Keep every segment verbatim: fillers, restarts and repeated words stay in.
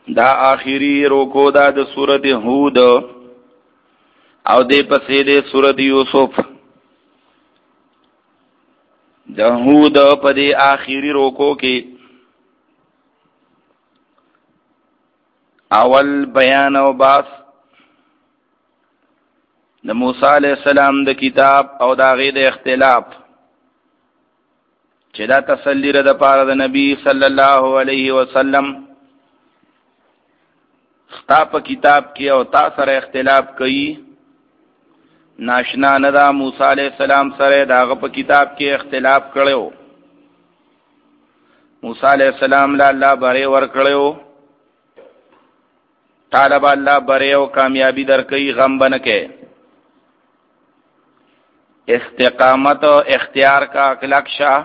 دا آخری روکو دا د سورت هود او دې پسې د سورت یوسف. د هود په دې آخری روکو کې اول بیان او باس د موسی علیہ السلام د کتاب او د هغې د اختلاف چې دا تسلی را د پاره د نبی صلی الله علیه وسلم ستا په کتاب کې او تا سره اختلاف کوي، ناشنا نه دا موسی علیہ السلام سره داغه په کتاب کې اختلاف کړو. موسی علیہ السلام له الله بره ور کړو، طالب الله بره او کامیابی درکې، غم بنکې. استقامت او اختیار کا اخلاق شاه،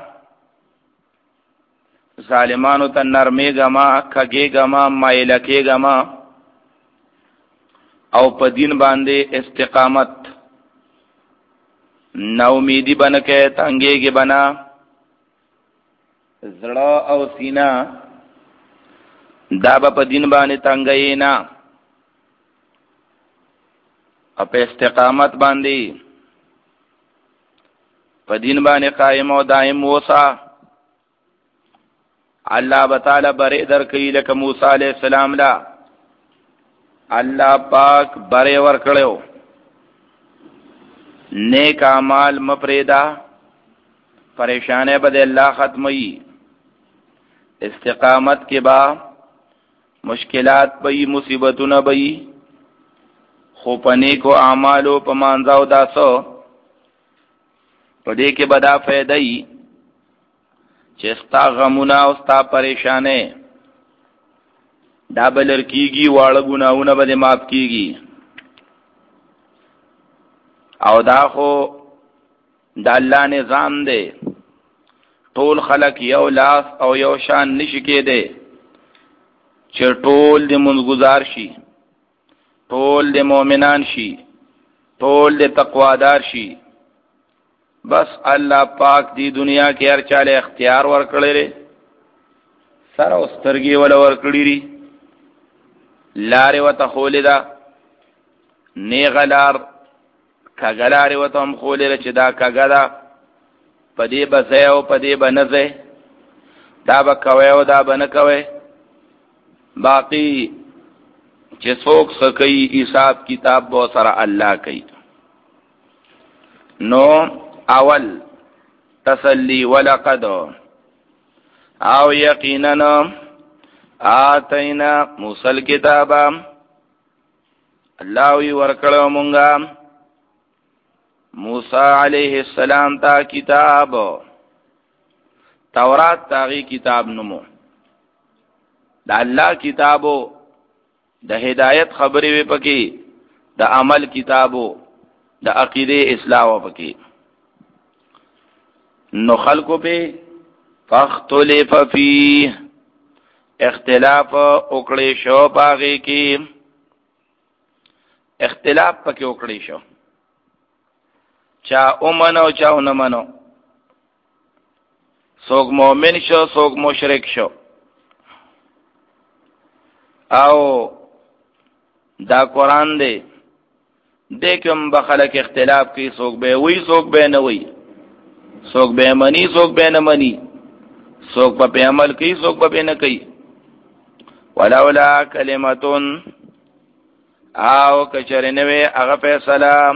ظالمانو ته نرمه غما کګي غما مایلکه غما او په دین باندې استقامت، نا امیدی بنکه تنگی کی بنا زړه او سینا دا په دین باندې تنگی نه، په استقامت باندې په دین باندې قائم او دائم وسا. الله تعالی بره درکې لکه موسی علیہ السلام لا الله پاک بره ور کړو. نیک اعمال مپریدا، پریشانے بد اللہ ختمی. استقامت کے با مشکلات بئی، مصیبتوں نہ بئی، خوپنے کو اعمالو پمانزاو داسو پدے کے بدا فیدئی چستا غمونا استا پریشانے دا بلر کیگی واړه ګناونه بده معاف کیگی. او دا خو دا الله نظام دی، ټول خلق یو لاس او یو شان نشي کېده چې ټول د منځګزار شي، ټول د مؤمنان شي، ټول د تقوادار شي. بس الله پاک دی دنیا کې هر چاله اختیار ورکړي لري، سره اوسترګي ولا ورکړي لري، لارې وته خولې دا نه غلار کګلارې وته هم خولې چې دا کګا دا پدې بځای او پدې بنځه دا به کوي او دا بنه کوي. باقی چې څوک سکی حساب کتاب به سره الله کوي. نو اول تسلی ولقد او یقینا آتینا موسی الکتاب، الله وی ورکړو مونږه موسی علیہ السلام تا کتاب، تورات تاغی کتاب نمو دا اللہ کتابو، دا ہدایت خبری وی پکی، دا عمل کتابو، دا عقید اصلاح پکی. نو خلقو پہ فاختلف فی اختلاف اکڑی شو پاگی کی، اختلاف پکی اکڑی شو، چا اومنو چا اونمنو، سوک مومن شو سوک مشرک شو. او دا قرآن دے دیکھم بخلق اختلاف کی، سوک بے وی سوک بے نوی، سوک بے منی سوک بے نمنی، سوک پا پہ عمل کی سوک پا پہ نکی. ولولا کلمتون آو کچرنوے اغا فیصلام،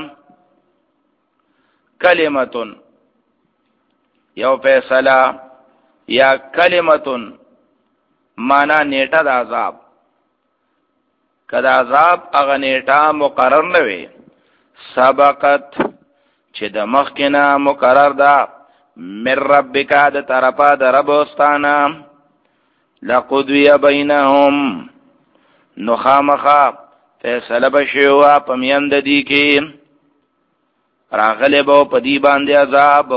کلمتون یو فیصلہ یا کلمتون مانا نیٹا دا عذاب، کدا عذاب اغا نیٹا مقرر نوے سبقت چھ دا مخینا مقرر دا من ربکا دا طرفا دا ربوستانا لقدوی بینہم نخامخا فیصلہ بشیوا پمیند دی کی راغلی باو پا دی باندی عذاب،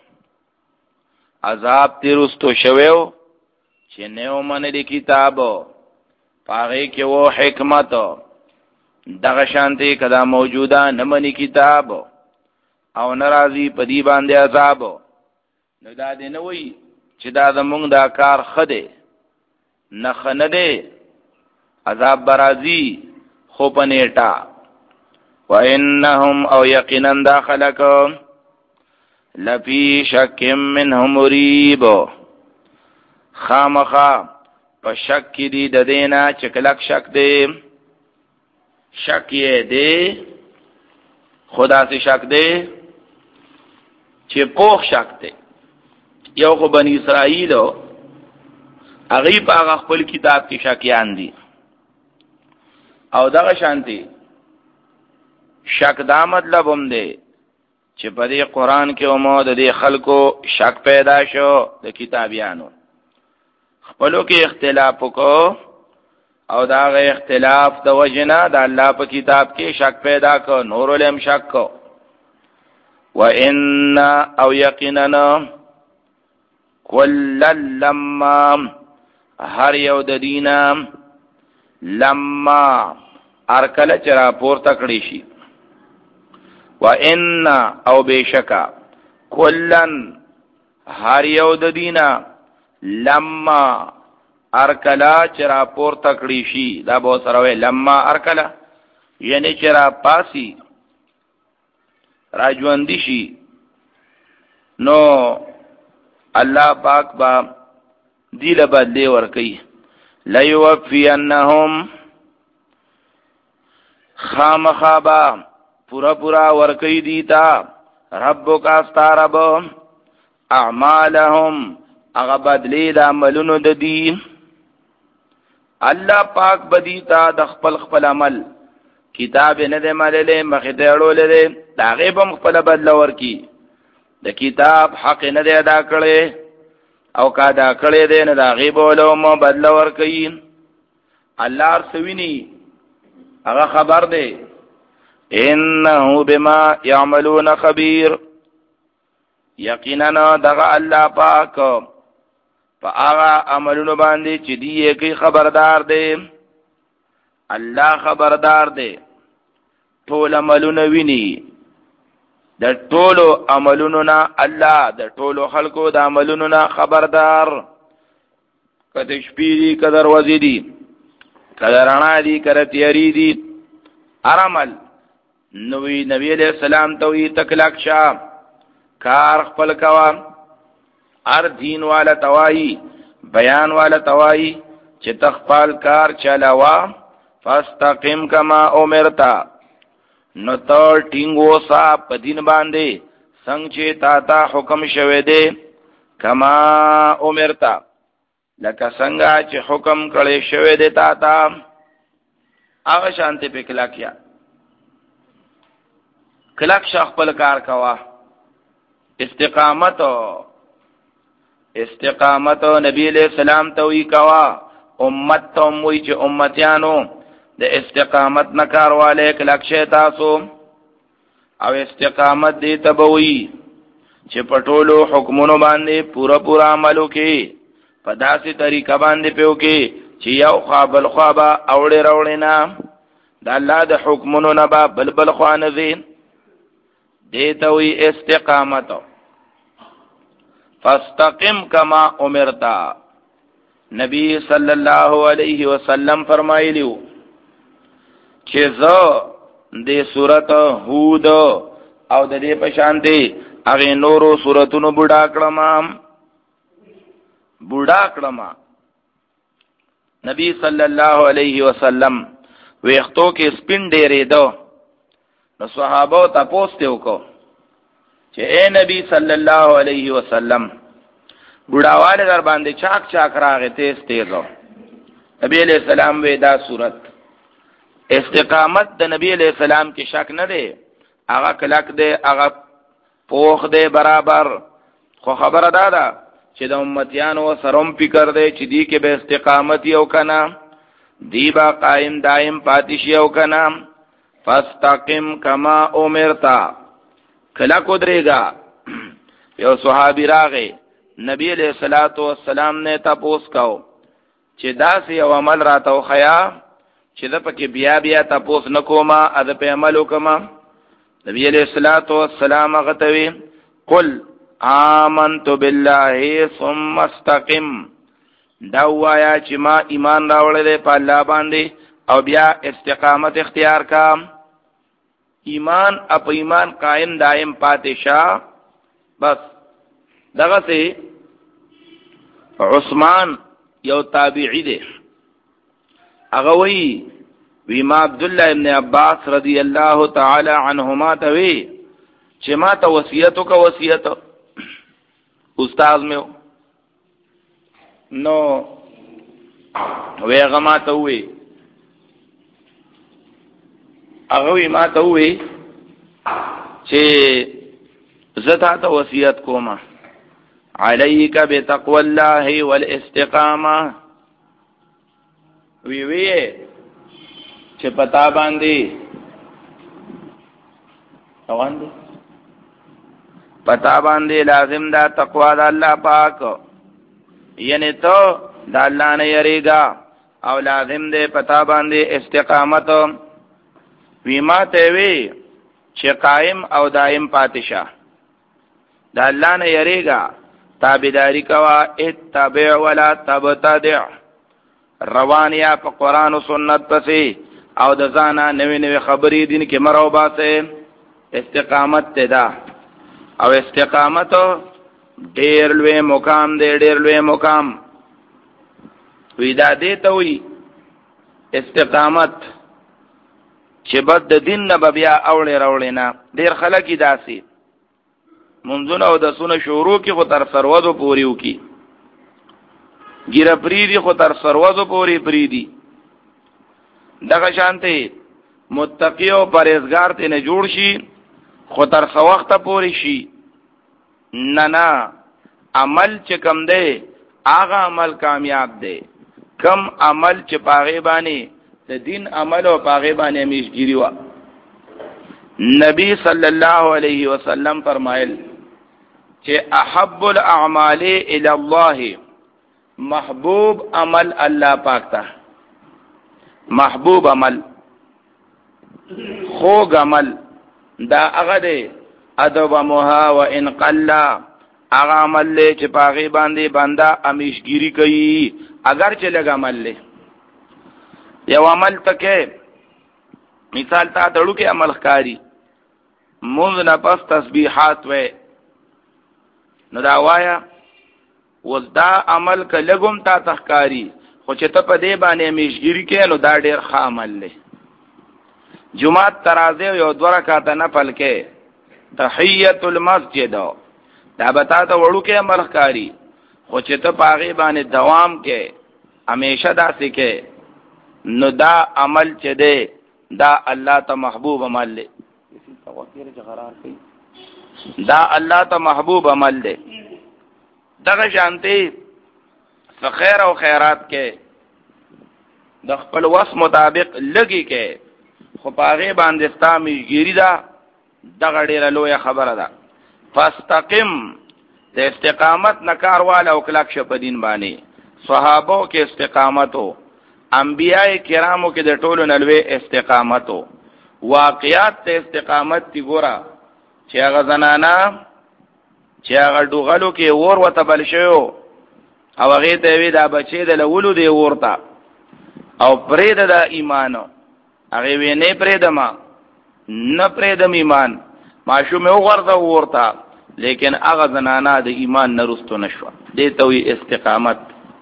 عذاب تیرستو شویو چه نیو من دی کتابو پاغی که وہ حکمت دغشانتی کدا موجودا نمانی کتابو او نرازی پا دی باندی عذابو. نو دا دی نوی چه دا دا مونگ دا کار خده نخنده عذاب برازی خو پنیٹا وَإِنَّهُمْ او یقینا دا خلق لفی شک منه مریب خامخا پا شک کی دی ددینا چکلک شک دے شک یہ دے خدا سے شک دے چه پوخ شک دے یو خو بنی اسرائیلو اغیب آغا خپل کتاب کی شکیان دی او دغه شانتی شک دا مطلب هم دی چې په دې قرآن کې اومو د دې خلکو شک پیدا شو د کتابیانو خپلو کې اختلاف وکړو او دا غي اختلاف د وجنه د الله په کتاب کې شک پیدا کو نور ولهم شک کو وان او یقینا کل لما هر یو د دینا لما ارکل چرا پور تکړی شي وان او بشکا کلن هر یو د دینا لما ارکلا چرا پور تکړی شي دا به سره وی لما ارکلا یعنی چرا پاسی راجوندی شي نو الله پاک با دیل بدلی ورکی لیوفینهم خامخابا پورا پورا ورکی دیتا ربک استارب اعمالهم اغا بدلی دا عملونو دا دی اللہ پاک بدیتا دا خپل خپل عمل کتاب نده مللے مخیطیڑو لده دا غیبم خپل بدل ورکی دا کتاب حق نده ادا کرے او کا دا کرے دے ندا غیب علوم بدل ورکی اللہ ارسوینی اغا خبر دے انہو بما یعملون خبیر یقیناً دغا اللہ پاک پا آغا عملونو باندے چی دیئے کی خبردار دے اللہ خبردار دے ټول عملونو ویني د ټولو عملونو نا الله د ټولو خلقو د عملونو نا خبردار کته شپېری کدر وزیدي کدر انا دي کړه تیاری دي ارمل نوې نبی علیہ السلام ته وی تکلک شا کار خپل کوا ار دین والا توای بیان والا توای چې تخپل کار چلاوا فاستقم کما امرتا نو تو ټینګو سا په دین باندې څنګه چې تا ته حکم شوه دے کما امرتا لکه څنګه چې حکم کړی شوه دے تا ته هغه شانته په کلا کیا کلاک شخ خپل کار کوا استقامت استقامت نبی علیہ السلام ته وی کوا امت ته وی چې امتیانو د استقامت نکار والے کلاک شه تاسو او استقامت دې تبوی چې پټولو حکمونو باندې پورا پورا عملو کې په داسې طریقه باندې پیو کې چې یو خابل خوابا اوړې راوړې نه د الله د حکمونو نه با بلبل خوانه زین دیتا ہوئی استقامت فاستقم کما امرتا نبی صلی اللہ علیہ وسلم فرمائی لیو چیزو دے سورت ہود او دے پشان دے اغی نورو سورتونو بڑا کرما بڑا کرما نبی صلی اللہ علیہ وسلم ویختو کے سپن دے ری دو نو صحابو تا پوستے وکو چې اے نبی صلی اللہ علیہ وسلم ګډاواله در باندې چاک چاک راغې تیز تیزو نبی علیہ السلام ودا صورت استقامت د نبی علیہ السلام کې شک نه دی هغه کلک دی هغه پوخ دی برابر خو خبره دادا چې د امتیانو سروم فکر دی چې دی کې به استقامت یو کنا دی با قائم دائم پاتیش یو کنا فاستقم کما امرتا کلا کدرے گا یو صحابی راغے نبی علیہ الصلوۃ والسلام نے تپوس کاو چې داس یو عمل راتو خیا چې د پکې بیا بیا تپوس نکوما اد په عمل وکما نبی علیہ الصلوۃ والسلام غتوی قل آمنت بالله ثم استقم دا وایا چې ما ایمان راوړل دی په الله باندې او بیا استقامت اختیار کا ایمان اپ ایمان قائم دائم پاتې شه. بس دغه سي عثمان یو تابعی دی هغه وی وی ما عبد الله ابن عباس رضی الله تعالی عنهما ته وی چې ما ته وصیت وک وصیت استاد مې نو ویغه ما ته وی هغه وی ما ته وی چې زتا ته وصیت کوم علیک بتقوى الله والاستقامه وی وی چې پتا باندې روان دي پتا باندې لازم دا تقوا د الله پاک یعنی ته د الله نه یریګا او لازم دې پتا باندې استقامت وی ما ته وی چې قائم او دائم پاتشا د الله نه یریګا تابعداری کوا اتبع ولا تبتدع روانیا په قران او سنت پسې او د ځانا نوې نوې خبرې دین کې مرو باسه استقامت ته دا او استقامت ډېر لوی مقام دی ډېر لوی مقام وی دا دې ته وی استقامت چې بد د دین نه بیا اولې راولې نه ډېر خلک داسي منځونه او د سونه شروع کې خو تر سروازو پوری وکي ګیره پریدي خو تر سروازو پوری پریدي دغه شانته متقی او پرهیزګار ته نه جوړ شي خو تر څو وخت پوری شي نه نه عمل چې کم دی هغه عمل کامیاب دی کم عمل چې پاغه باندې د دین عمل او پاغه باندې میشګيري وا نبی صلی الله علیه وسلم فرمایل چې احب الاعمال الى الله محبوب عمل الله پاک ته محبوب عمل خوږ عمل دا هغه دی ادب موها و ان قل هغه عمل له چې پاغي باندې بندا امیشګيري کوي اگر چې لګ عمل له یو عمل تکه مثال تا دړو کې عمل ښکاری مونږ نه پس تسبیحات وې نو دا وایا ودا عمل ک لګم تا تخکاری خو چې ته په دې باندې میشګيري کې نو دا ډېر ښه عمل له جمعه ترازه یو دوه رکعات نفل کې تحیت المسجد دا بتا ته وړو کې عمل ښکاری خو چې ته پاغي باندې دوام کې همیشه داسې کې نو دا عمل چې دی دا الله ته محبوب عمل دی دا الله ته محبوب عمل دی دغه شانتي خیر او خیرات کې د خپل وس مطابق لګي کې خو پاغه باندې ستامي ګيري دا دغه ډیره لوی خبره ده فاستقم د استقامت نکارواله او کلک شپدین باندې صحابو کې استقامتو انبیاء کرامو کې د ټولو نلوي استقامتو واقعات ته استقامت دی ګورا چې هغه زنانا چې هغه ډوغلو کې ور وته بل شو او هغه ته وی دا بچی د لولو دی ورته او پرې د ایمان هغه وی نه پرې دما نه پرې د ایمان ماشوم یو ورته ورته لیکن هغه زنانا د ایمان نه رستو نشو دې ته وی استقامت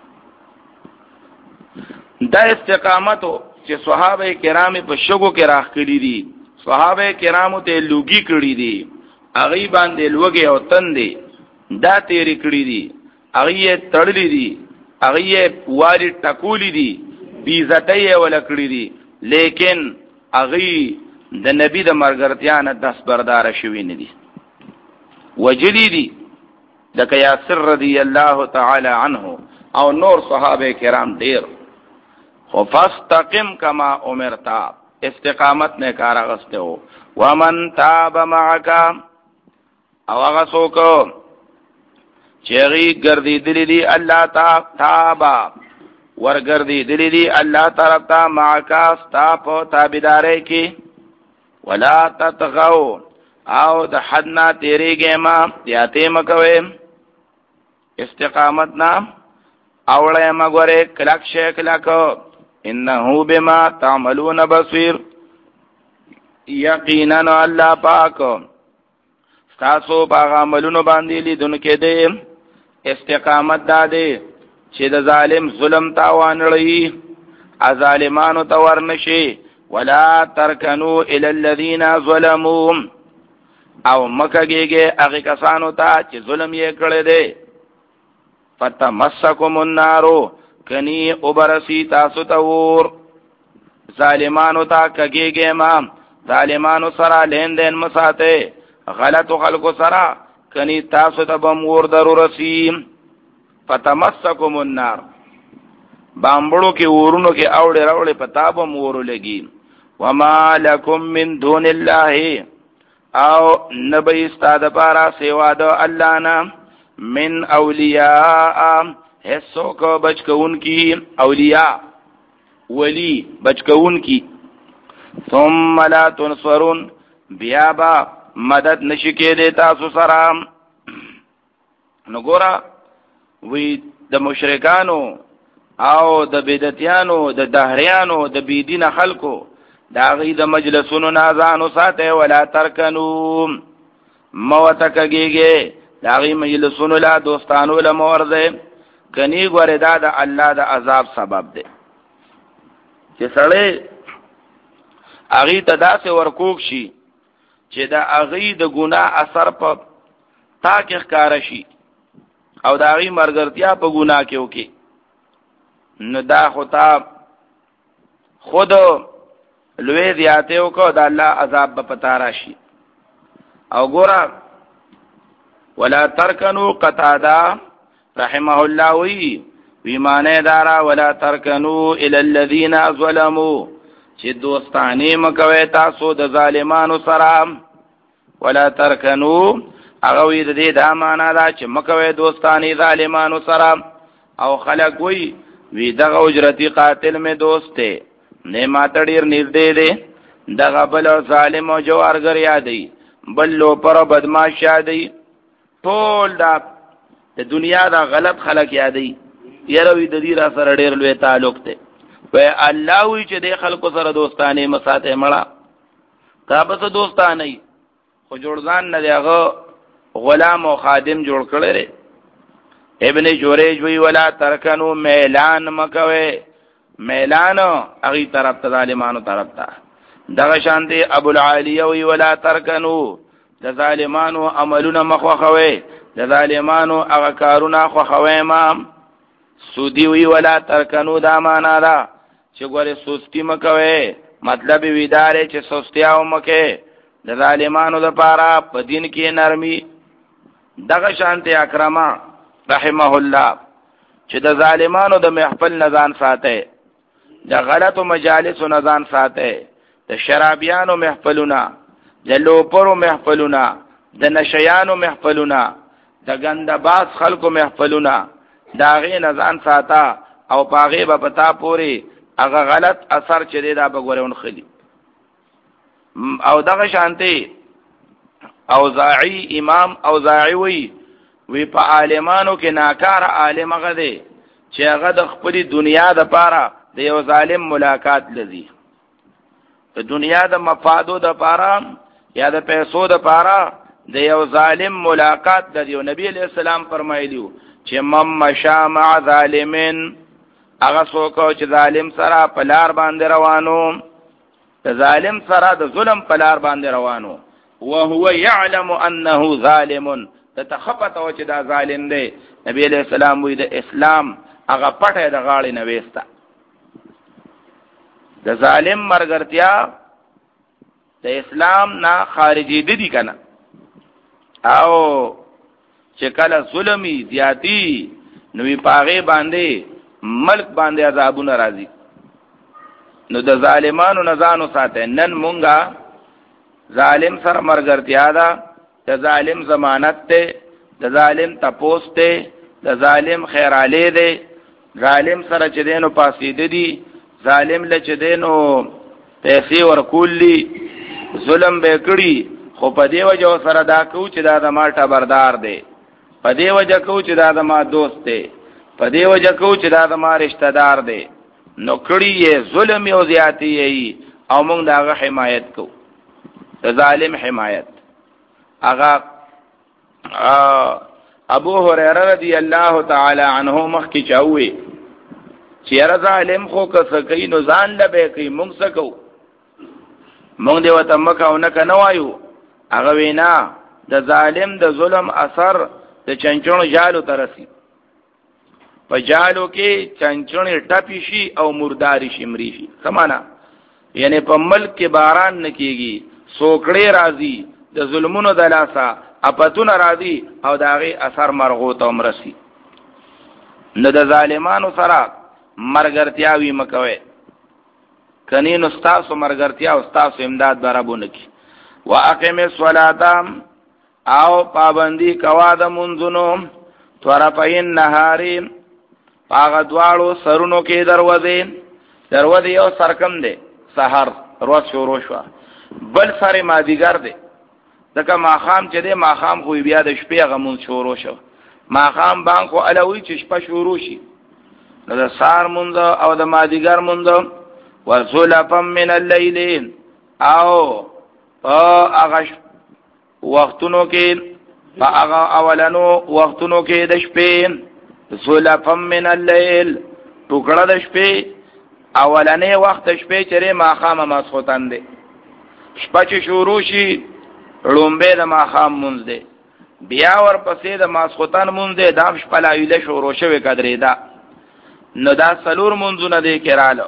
دا استقامت چې صحابه کرام په شګو کې راخ کړی دي صحابه کرامو ته لوګي کړی دي هغه باندې لوګي او تندې دا تیری کړی دي هغه تړلې دي هغه والی ټکولې دي بیزتای ولا کړی دي لیکن هغه د نبی د مرګرتیا نه داس بردار شوی نه دي وجلی دي د یاسر رضی الله تعالی عنه او نور صحابه کرام ډیر خو فاستقم کما امرتا استقامت نے کارا غسته ہو ومن تاب معك او هغه څوک چېغي ګرځي دلی دی الله تا تابا ورګرځي دلی دی الله تعالی تا معك ستا په تابعداري کې ولا تطغوا او د حدنا تیریږي ما یاته مکوي استقامت نام اوړه مګوره کلک شي کلک انه بما تعملون بصير یقینا الله پاک تاسو باغ عملونو باندې لیدونکو دې استقامت داده چې د ظالم ظلم تاوان لړی ظالمانو ته ورنشي ولا ترکنو الى الذين ظلموا او مکهږي هغه کسانو ته چې ظلم یې کړی دی فتمسکم النار کنی اوبرسی تاسو ته ور ظالمانو ته کګيږي ما ظالمانو سره لین دین مساته غلط خلکو سره کنی تاسو ته بمور ضروري فتمسکم النار بامبړو کې ورونو کې اوړې راوړې پتا به مور لګي وما لكم من دون الله او نبی استاد پارا سیوا د الله نه من اولیاء هسو کو بچکون کی اولیاء ولی بچکون کی ثم لا تنصرون بیا با مدد نشکې دې تاسو سره نو ګورا وی د مشرکانو او د بدعتیانو د دهریانو د بيدین خلکو دا غي د مجلسونو نازانو ساته ولا ترکنو موتکګيږي دا غي مجلسونو لا دوستانو له مورزه کني ګوره دا د الله د عذاب سبب دی چې سړی اغي تداسه ورکوک شي چې دا اغي د ګناه اثر په تا کې ښکار شي او دا اغي مرګرتیا په ګناه کې وکي نو دا خطاب خود لوی زیاته وکړه د الله عذاب په پتا راشي او ګورا ولا ترکنو قتادا رحمه الله وی بیمانه دارا ولا ترکنو الى الذين ظلموا چې دوستانی مکوي تاسو د ظالمانو سره ولا ترکنو هغه وی د دې د معنا دا چې مکوي دوستانی ظالمانو سره او خلق وی وی دغه اجرتی قاتل می دوست ته نه ماتړیر نږدې دی دغه بل ظالم او جوارګر یادې بل لو پر بدمعاش یادې ټول دا د دنیا دا غلط خلق یادې یروي د دې را سره ډیر لوی تعلق ته په الله وی چې د خلکو سره دوستانه مساته مړه تابه دوستانه خو جوړځان نه دیغه غلام او خادم جوړ کړي ابن جوریج وی ولا ترکنو میلان مکوي میلان اغي طرف ته ظالمانو طرف ته دغه شانتي ابو العالیه وی ولا ترکنو د ظالمانو عملونه مخوخوي د ظالمانو هغه کارونه خوخوي ما سودی وی ولا ترکنو دا معنا دا چې ګوره سستی مکوي مطلب ویدار چې سستیاو مکه د ظالمانو لپاره په دین کې نرمي دغه شانتي اکرما رحمه الله چې د ظالمانو د محفل نزان ساته د غلطو مجالس نزان ساته د شرابیانو محفلونه د لوپرو محفلونه د نشیانو محفلونه د ګندباز خلکو محفلونه داغه نزان ساته او پاغه به پتا پوری هغه غلط اثر چې دا بګورون خلی او دغه شانتي اوزاعی امام اوزاعی وی وی په عالمانو کې ناکار عالم غده چې هغه د خپل دنیا د پاره د یو ظالم ملاقات لذي په دنیا د مفادو د پاره یا د پیسو د پاره د یو ظالم ملاقات د یو نبی علیہ السلام فرمایلیو چې مم مشا مع ظالمین هغه څوک چې ظالم سره په لار باندې روانو د ظالم سره د ظلم په لار باندې روانو وهو يعلم انه ظالم تخفت او چې دا ظالم دی نبی علیہ السلام وی د اسلام هغه پټه د غاړې نه وېستا د ظالم مرګرتیا د اسلام نه خارجي دي کنه او چې کله ظلمي زیاتی نوې پاغه باندې ملک باندې عذابونه راځي نو د ظالمانو نه ځانو ساته نن مونږه ظالم سره مرګرتیا ده د ظالم ضمانت ته د ظالم تپوس ته د ظالم خیر علی ده ظالم سره چې دینو پاسې دي ظالم له چې دینو پیسې ورکولي ظلم به کړی خو په دی وجه سره دا کو چې دا د ما ټبردار دی په دی وجه کو چې دا د ما دوست دی په دې وجه کو چې دا زما رشتہ دار دی نو کړي یې ظلم او زیاتی یې او موږ داغه حمایت کو د ظالم حمایت. هغه ابو هريره رضی الله تعالی عنہ مخ کی چاوي چې ظالم خو که کوي نو ځان لبه کوي موږ سکو موږ دی وته مکه نه کنه وایو. هغه وینا د ظالم د ظلم اثر د چنچونو جالو ترسي په جالو کې چنچونې ټپي شي او مرداري شي مری شي سمانا یعنی په ملک کې باران نکېږي سوکړې راځي د ظلمونو د لاسا اپتون راځي او داغه اثر مرغوت او مرسي. نو د ظالمانو سره مرګرتیا وی مکوي کني نو تاسو مرګرتیا او تاسو امداد برابر نکي. واقم الصلاه او پابندي کوا د منځونو طرفین نهاري هغه دواړو سرونو کې دروازې دروازې یو سرکم دی سحر روز شروع شو بل سره مادیګر دی دغه ماخام چې دی ماخام خو بیا د شپې غمون شروع شو ماخام باندې خو الوی چې شپه شروع شي نو د سار مونږ او د مادیګر مونږ وزلفم من الليل او هغه وختونو کې هغه اولنو وختونو کې د شپې زلفم من الليل ټوکړه د شپې اولنې وخت شپې چې ماخام ماسختن دی شپه چې شروع شي لومبه د ماخام مونږ دی بیا ورپسې د ماسختن مونږ دی دا شپه لایله شروع شوه قدرې دا نو دا سلور مونږونه دی کړهاله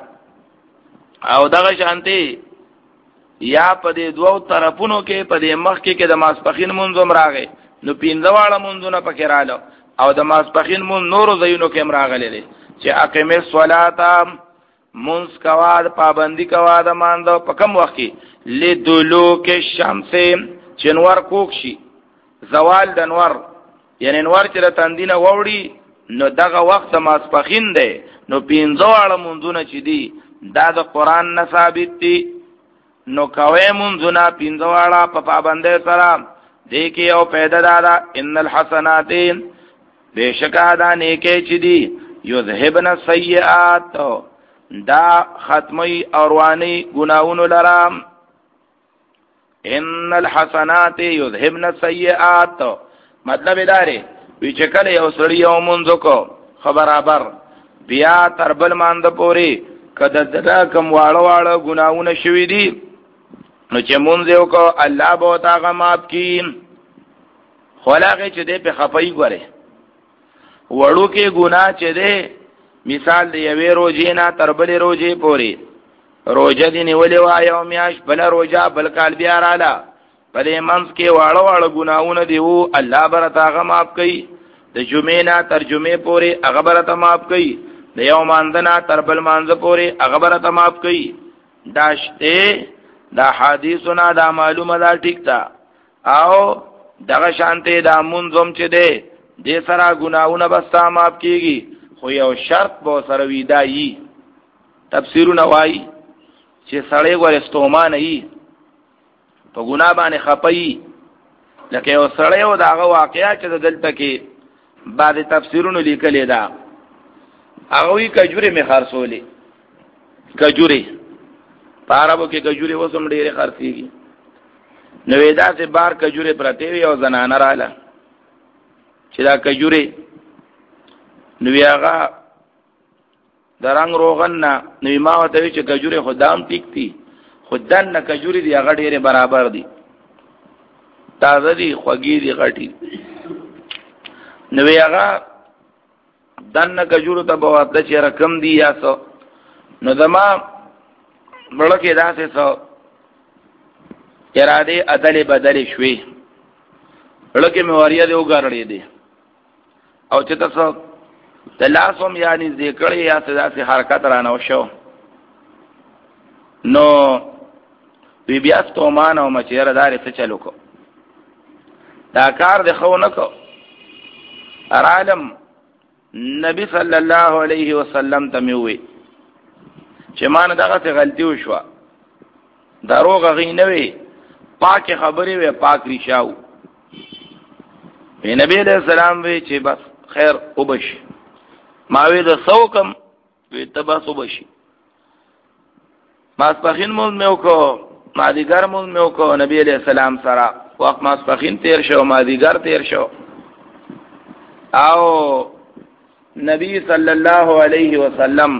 او دغه شانتي یا په دې دوو طرفونو کې په دې مخ کې کې د ماسپخین مونږم راغی نو پینځواړه مونږونه پکې رااله او د ماسپخین مون نورو زینو کې مراغلې چې اقیمه الصلاه منس کوا د پابندی کوا د ماندو په کم وخت کې لدلوک الشمس چنور کوکشي زوال د نور یعنی نور چې تندینه ووري نو دغه وخت ماسپخین دی نو پینځواړه مونږونه چې دی دا د قران نه ثابت دي نو کوي مونږونه پینځواړه په پابندۍ سره دې کې او پیدا دادا ان الحسنات بشکا دا نیکه چې دی یذهبن السیئات دا ختمی اوروانی گناہونو لرام ان الحسنات یذهبن السیئات مطلب ادارے وی چکل یو سړی یو منځو کو خبرابر بیا تربل ماند پوری کده ددا کم واړه واړه گناہونه شوی دي نو چې مونږ یو کو الله به تاغه معاف کین خلاغه چې دې په خفای غره وړو کې ګناه چې دې مثال دی یوې روزې نه تر بلې روزې پورې روزه دې نیولې وای او میاش بل روزه بل کال بیا رااله بلې منځ کې واړه واړه ګناہونه دی وو الله برته هغه معاف کوي د جمعې نه تر جمعې پورې هغه برته معاف کوي د یو مانځنه تر بل مانځ پورې هغه برته معاف کوي داشته دا حدیثونه دا معلومه دا ټیک تا او دغه شانته دا منظم چې دی دې سره ګناہونه بس معاف کیږي خو یو شرط به سره ویدایي تفسیرونه وایي چې سړی ورستومان ای په ګناه باندې خپي لکه یو سړی او داغه واقعیا چې دلته کې بعد تفسیرونو لیکلې ده هغه وی کجوري می خرڅولې کجوري په عربو کې کجوري وسم ډېرې خرڅيږي نو ودا چې بار کجوري پرته وي او زنانه رااله چې دا کجوري نو هغه درنګ روغن نه نو ما وته چې کجوري خدام ټیکتي خدان نه کجوري دی هغه ډېرې برابر دي تازه دي خوږی دي غټي نو هغه دن کجورو ته بواته چې رقم دی یا څو نو دما مړکه داسې څو اراده عدل بدل شوي لکه موریا دی وګړې دي او چې تاسو د لاسوم یعنی ذکر یا داسې حرکت را نو شو نو بی بیا ستومان او مچیر دار څه چلو کو دا کار د خو نه کو ارالم نبی صلی الله علیه وسلم تموي چې مان دغه غلطي وشو دروغ غینوي پاک خبرې وي پاک ریشاو نبی علیہ السلام وی چې بس خیر وبش ما وی د سوکم وی تبا صبح شي ماسپخین مون مې وکړو مازدیګر مون مې وکړو نبی علیہ السلام سره وخت ماسپخین تیر شو مازدیګر تیر شو او نبی صلی الله علیه وسلم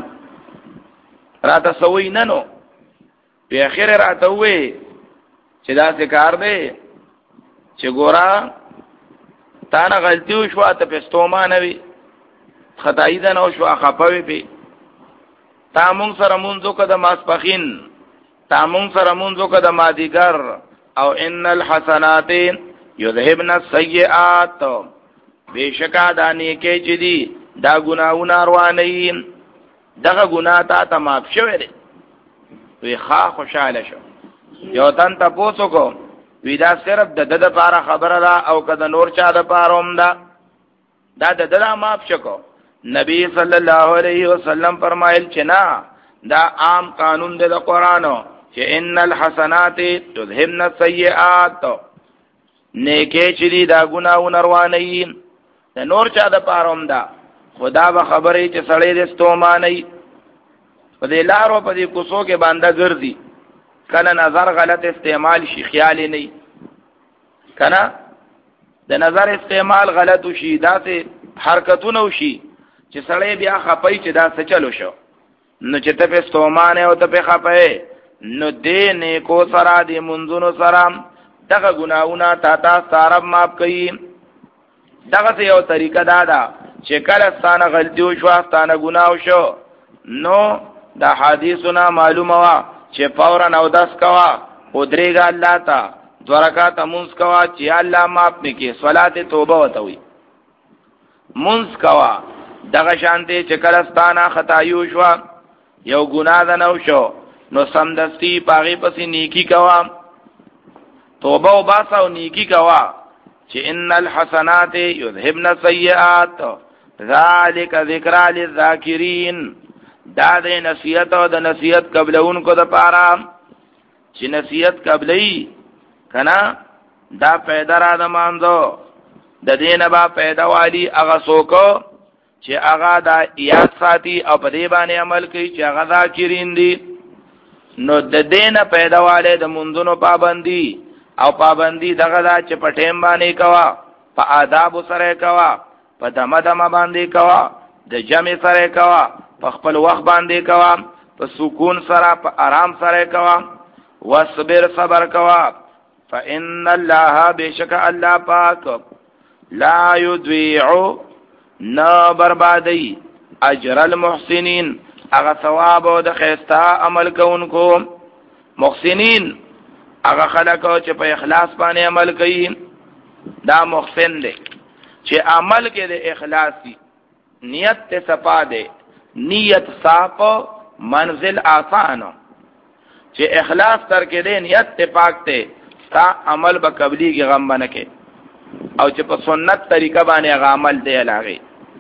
راته سوی ننو په اخر راته وې چې دا څه کار دی چې ګورا تا نه غلطي وشوه ته پستوما نه وي خدای دا نو شو خپوي په تا مونږ سره مونږ کو د ماسپخین تا مونږ سره مونږ کو د مازدیګر او ان الحسنات یذهبن السیئات بشکا دانی کې چې دی دا ګناونه روانین دغه ګناه تا ته معاف شوه دی وی ښا خوشاله شو یو تن تاسو کو وی دا صرف د د لپاره خبره ده او کده نور چا د لپاره هم ده دا د د معاف شکو نبی صلی الله علیه وسلم فرمایل چې نه دا عام قانون دی د قرانو چې ان الحسنات تذهبن السیئات نیکه چې دی دا ګناونه روانین د نور چا د لپاره هم ده خدا به خبرې چې سړی د ستوماني په دې لارو په دې کوڅو کې باندې ګرځي کله نظر غلط استعمال شي خیال نه کنا د نظر استعمال غلط شي داسې حرکتونه وشي چې سړی بیا خپای چې دا څه چلو شو نو چې ته په ستومانه او ته په خپای نو دې نه کو سره دې منځونو سره دغه ګناونه تا تا سره معاف کړي دغه یو طریقه دا ده چې کله ستانه غلطي وشو ستانه ګناه شو نو دا حدیثونه معلومه وا چې فورا او داس کوا او درېګا الله تا دو رکعات مونږ کوا چې الله معاف نکي صلات توبه وتوي مونږ کوا دغه شانته چې کلستانه خدایو شو یو ګناه ده نو شو نو سمدستی پاغي پسې نیکی کوا توبه او باسا او نیکی کوا چې ان الحسنات یذهبن السیئات ذالک ذکر للذاکرین دا د نصیحت او د نصیحت قبلون کو د پاره چې نصیحت قبلې کنا دا پیدا را د مانځو د دینه با پیدا والی هغه سوکو چې هغه دا یاد ساتي او په دې باندې عمل کوي چې هغه ذاکرین دي نو د دینه پیدا والے د منځونو پابندي او پابندي دغه دا چې په ټیم باندې کوا په آداب سره کوا په دمه دمه باندې کوا د جمع سره کوا په خپل وخت باندې کوا په سکون سره په آرام سره کوا واصبر صبر کوا فإن الله بشک الله پاک لا يضيع نا بربادی اجر المحسنین هغه ثواب او د خیستا عمل کوونکو محسنین هغه خلک چې په اخلاص باندې عمل کوي دا محسن دی چې عمل کې د اخلاص دی نیت ته صفا دی نیت صاف منزل آسان چې اخلاص تر کې دی نیت ته پاک ته تا عمل به قبلی کې غم بنکه او چې په سنت طریقه باندې هغه عمل دی لاغي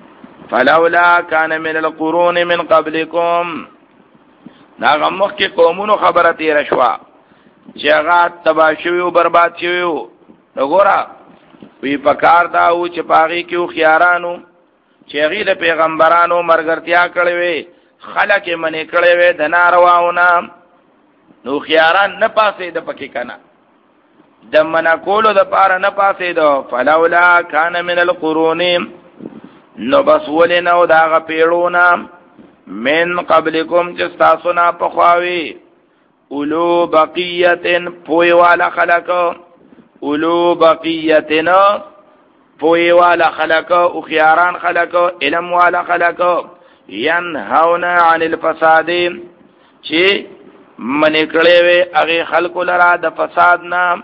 فلولا كان من القرون من قبلكم دا غمخ کې قومونو خبره تیر شوا چې هغه تباشوي او برباد شوی وګوره وی پکار دا او چې پاغي کې خيارانو چې هغه د پیغمبرانو مرګرتیا کړې وي خلک یې منې کړې وي د نارواونه نو خياران نه پاسې د پکې کنه د منا کولو د پاره نه پاسې دو فلولا كان من القرون نو بس ولنو دا غ پیړونا من قبلکم چې تاسو نه پخواوي اولو بقیتن پوی والا خلق اولو بقیتن پوی والا خلق او خياران خلق علم والا خلق ينهون عن الفساد چې منې کړې وي هغه خلق لرا د فساد نه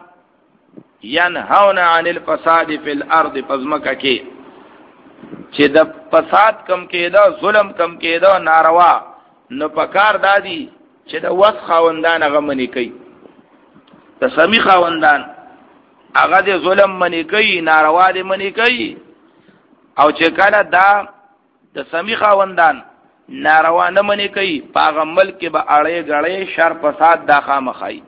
ينهون عن الفساد في الارض پزمکه کې چې د فساد کم کېدا ظلم کم کېدا ناروا نو پکار دادی چې د وس خاوندان هغه منی کوي د سمی خاوندان هغه د ظلم منی کوي ناروا دې منی کوي او چې کله دا د سمی خاوندان ناروا نه منی کوي پاغه ملک به اړې غړې شر فساد دا خامخای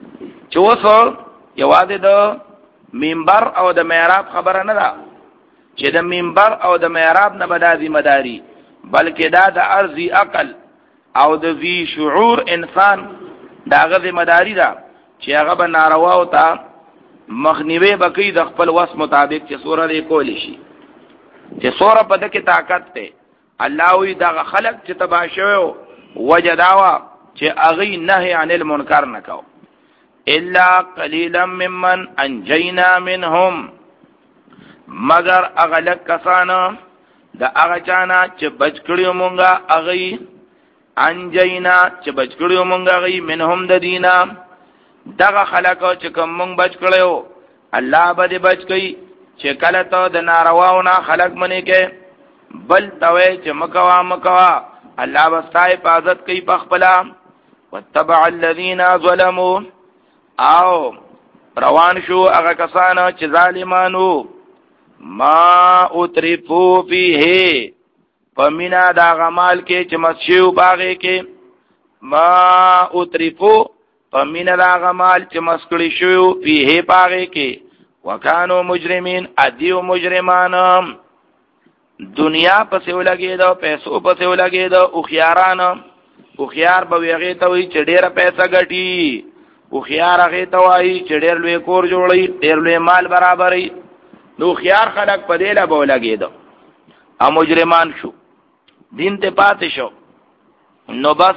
چې وسو یواده د منبر او د محراب خبره نه ده چې د منبر او د محراب نه بدا ذمہ داری، بلکې دا د ارضی عقل او د ذی شعور انسان داغه ذمہ داری ده چې هغه به ناروا او ته مخنیوي بکی د خپل وس مطابق چې سوره دی کولی شي، چې سوره په دغه طاقت ته الله وی دغه خلق چې تباشو وجداوا چې اغي نهي عن المنکر نکاو الا قليلا ممن انجينا منهم، مگر اغلق کسانا دا اغا چانا چه بچ کړیو مونگا اغی انجینا چه بچ کړیو مونگا اغی منهم دا دینا دغا خلقو چه کم مونگ بچ کړیو اللہ با دی بچ کئی چه کلتو دا نارواونا خلق منی کے بل توی چه مکوا مکوا اللہ بستا حفاظت کئی پخپلا واتبع الذین ظلموا او روان شو اغا کسانا چه ظالمانو ما اترفو فیه پمینا دا غمال کے چه مسشیو باغے کے ما اترفو پمینا دا غمال چه مسکڑی شو فیه باغے کے وکانو مجرمین ادیو مجرمانم دنیا پسیو لگی دا پیسو پسیو لگی دا اخیارانم اخیار بویغی تاوی چه دیر پیسا گٹی اخیار اغی تاوی چه دیر لوی کور جوڑی دیر لوی مال برابری نو خيار خلق په دیله به لګیدو ا مجرمان شو دین ته پاتې شو نو بس